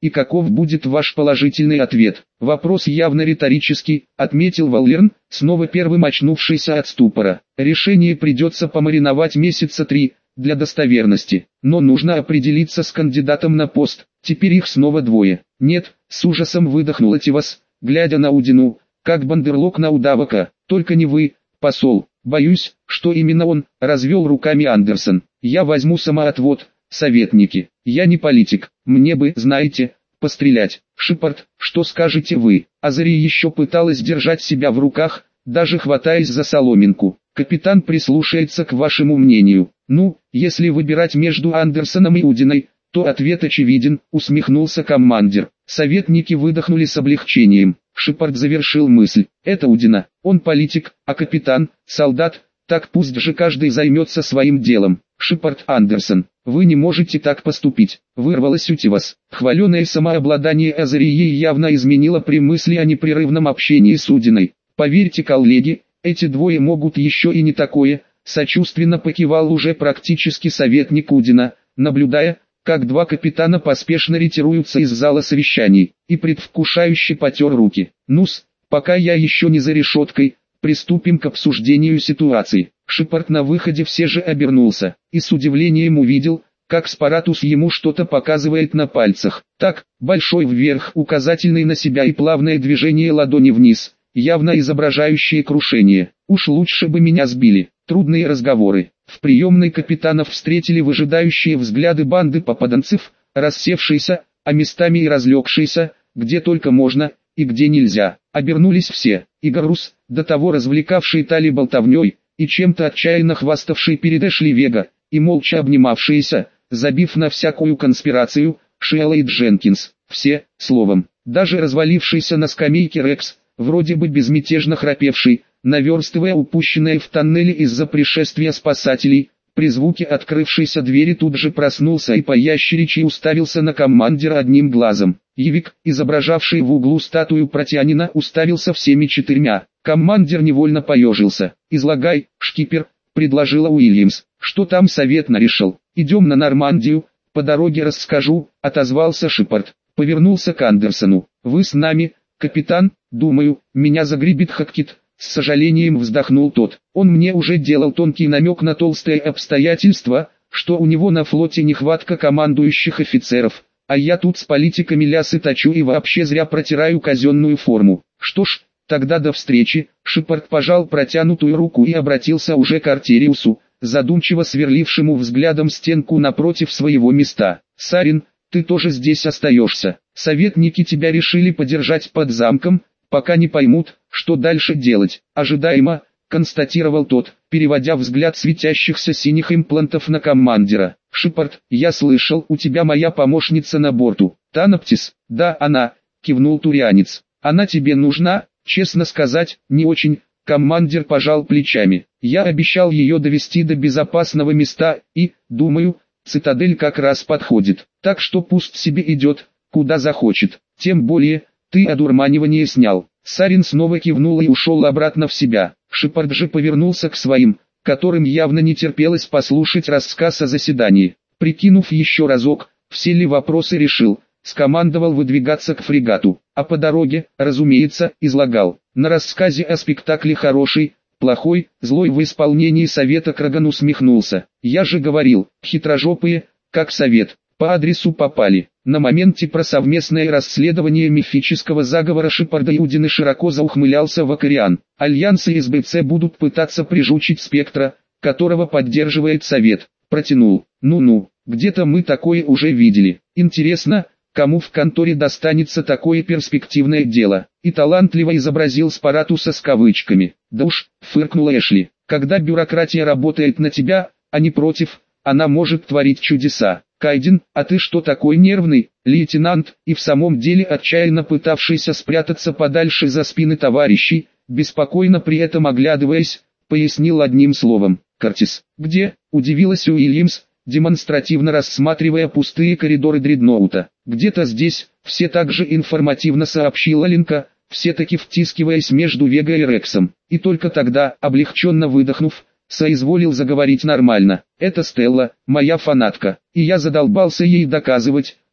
и каков будет ваш положительный ответ? Вопрос явно риторический, отметил Валерн, снова первым очнувшийся от ступора. Решение придется помариновать месяца три, для достоверности, но нужно определиться с кандидатом на пост, теперь их снова двое. Нет, с ужасом выдохнул Ативас, глядя на Удину, как бандерлог на удавака, только не вы, посол. Боюсь, что именно он, развел руками Андерсон. Я возьму самоотвод, советники, я не политик, мне бы, знаете, пострелять. Шепард, что скажете вы? Азари еще пыталась держать себя в руках, даже хватаясь за соломинку. Капитан прислушается к вашему мнению. Ну, если выбирать между Андерсоном и Удиной, то ответ очевиден, усмехнулся командир. Советники выдохнули с облегчением. Шепард завершил мысль. Это Удина, он политик, а капитан – солдат, так пусть же каждый займется своим делом. Шепард Андерсон, вы не можете так поступить, вырвалось у Тивас. Хваленое самообладание Азарии явно изменило при мысли о непрерывном общении с Удиной. Поверьте, коллеги, эти двое могут еще и не такое, сочувственно покивал уже практически советник Удина, наблюдая, как два капитана поспешно ретируются из зала совещаний, и предвкушающе потер руки. Ну-с, пока я еще не за решеткой, приступим к обсуждению ситуации. Шепард на выходе все же обернулся, и с удивлением увидел, как Спаратус ему что-то показывает на пальцах. Так, большой вверх, указательный на себя и плавное движение ладони вниз, явно изображающее крушение. Уж лучше бы меня сбили. Трудные разговоры. В приемной капитанов встретили выжидающие взгляды банды попаданцев, рассевшиеся, а местами и разлегшиеся, где только можно, и где нельзя. Обернулись все, и Гарус, до того развлекавший Тали болтовней, и чем-то отчаянно хваставший перед Эшли Вега, и молча обнимавшиеся, забив на всякую конспирацию, Шиала и Дженкинс. Все, словом, даже развалившийся на скамейке Рекс, вроде бы безмятежно храпевший, наверстывая упущенное в тоннеле из-за пришествия спасателей, при звуке открывшейся двери тут же проснулся и по ящеричьи уставился на командира одним глазом. Явик, изображавший в углу статую протянина, уставился всеми четырьмя. Командир невольно поежился. «Излагай, шкипер», — предложила Уильямс. «Что там совет нарешил? Идем на Нормандию, по дороге расскажу», — отозвался Шепард. Повернулся к Андерсону. «Вы с нами, капитан?» «Думаю, меня загребет Хаккит». С сожалением вздохнул тот. Он мне уже делал тонкий намек на толстое обстоятельство, что у него на флоте нехватка командующих офицеров, а я тут с политиками лясы точу и вообще зря протираю казенную форму. Что ж, тогда до встречи. Шепард пожал протянутую руку и обратился уже к Артериусу, задумчиво сверлившему взглядом стенку напротив своего места. «Сарин, ты тоже здесь остаешься. Советники тебя решили подержать под замком, пока не поймут, что дальше делать». «Ожидаемо», — констатировал тот, переводя взгляд светящихся синих имплантов на командира. «Шепард, я слышал, у тебя моя помощница на борту». «Танаптис?» «Да, она», — кивнул турианец. «Она тебе нужна?» «Честно сказать, не очень». Командир пожал плечами. «Я обещал ее довести до безопасного места, и, думаю, цитадель как раз подходит. Так что пусть себе идет, куда захочет. Тем более, ты одурманивание снял». Сарин снова кивнул и ушел обратно в себя. Шепард же повернулся к своим, которым явно не терпелось послушать рассказ о заседании. Прикинув еще разок, все ли вопросы решил, скомандовал выдвигаться к фрегату, а по дороге, разумеется, излагал. На рассказе о спектакле хороший, плохой, злой в исполнении совета Краган усмехнулся. «Я же говорил, хитрожопые, как совет, по адресу попали». На моменте про совместное расследование мифического заговора Шепарда и Удины широко заухмылялся Вакариан. Альянс и СБЦ будут пытаться прижучить Спектра, которого поддерживает совет. Протянул. Ну-ну, где-то мы такое уже видели. Интересно, кому в конторе достанется такое перспективное дело? И талантливо изобразил Спаратуса с кавычками. Да уж, фыркнула Эшли. Когда бюрократия работает на тебя, а не против, она может творить чудеса. Кайден, а ты что такой нервный, лейтенант, и в самом деле отчаянно пытавшийся спрятаться подальше за спины товарищей, беспокойно при этом оглядываясь, пояснил одним словом. «Картис, где?» – удивилась Уильямс, демонстративно рассматривая пустые коридоры дредноута. «Где-то здесь», – все так же информативно сообщила Линка, все-таки втискиваясь между Вега и Рексом. И только тогда, облегченно выдохнув, соизволил заговорить нормально. «Это Стелла, моя фанатка, и я задолбался ей доказывать,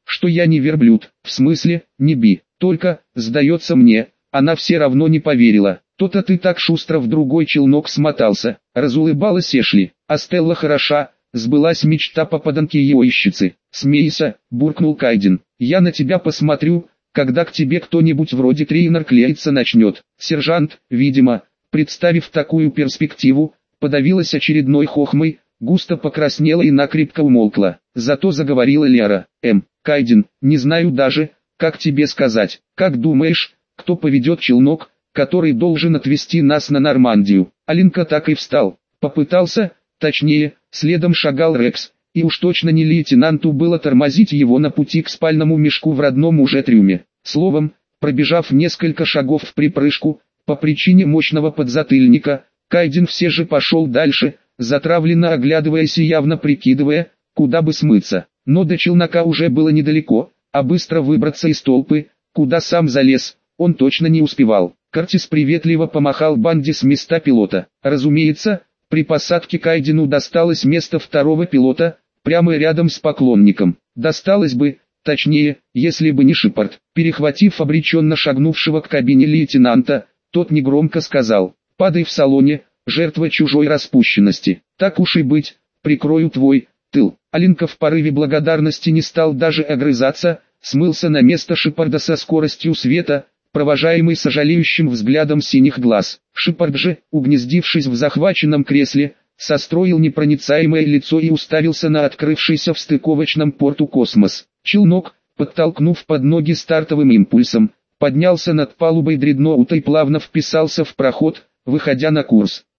что я не верблюд, в смысле, не би. Только, сдается мне, она все равно не поверила. То-то ты так шустро в другой челнок смотался, разулыбалась Эшли. А Стелла хороша, сбылась мечта попаданки ищицы. Смейся, буркнул Кайден. Я на тебя посмотрю, когда к тебе кто-нибудь вроде Трейнер клеиться начнет. Сержант, видимо, представив такую перспективу, подавилась очередной хохмой, густо покраснела и накрепко умолкла. Зато заговорила Лера. Эм, Кайден, не знаю даже, как тебе сказать. Как думаешь, кто поведет челнок, который должен отвезти нас на Нормандию? Алинка так и встал. Попытался, точнее, следом шагал Рекс, и уж точно не лейтенанту было тормозить его на пути к спальному мешку в родном уже трюме. Словом, пробежав несколько шагов в припрыжку, по причине мощного подзатыльника, Кайден все же пошел дальше, затравленно оглядываясь и явно прикидывая, куда бы смыться. Но до челнока уже было недалеко, а быстро выбраться из толпы, куда сам залез, он точно не успевал. Картис приветливо помахал банде с места пилота. Разумеется, при посадке Кайдену досталось место второго пилота, прямо рядом с поклонником. Досталось бы, точнее, если бы не Шепард. Перехватив обреченно шагнувшего к кабине лейтенанта, тот негромко сказал: «Падай в салоне, жертва чужой распущенности. Так уж и быть, прикрою твой тыл». Алинка в порыве благодарности не стал даже огрызаться, смылся на место Шепарда со скоростью света, провожаемый сожалеющим взглядом синих глаз. Шепард же, угнездившись в захваченном кресле, состроил непроницаемое лицо и уставился на открывшийся в стыковочном порту космос. Челнок, подтолкнув под ноги стартовым импульсом, поднялся над палубой дредноута и плавно вписался в проход, выходя на курс.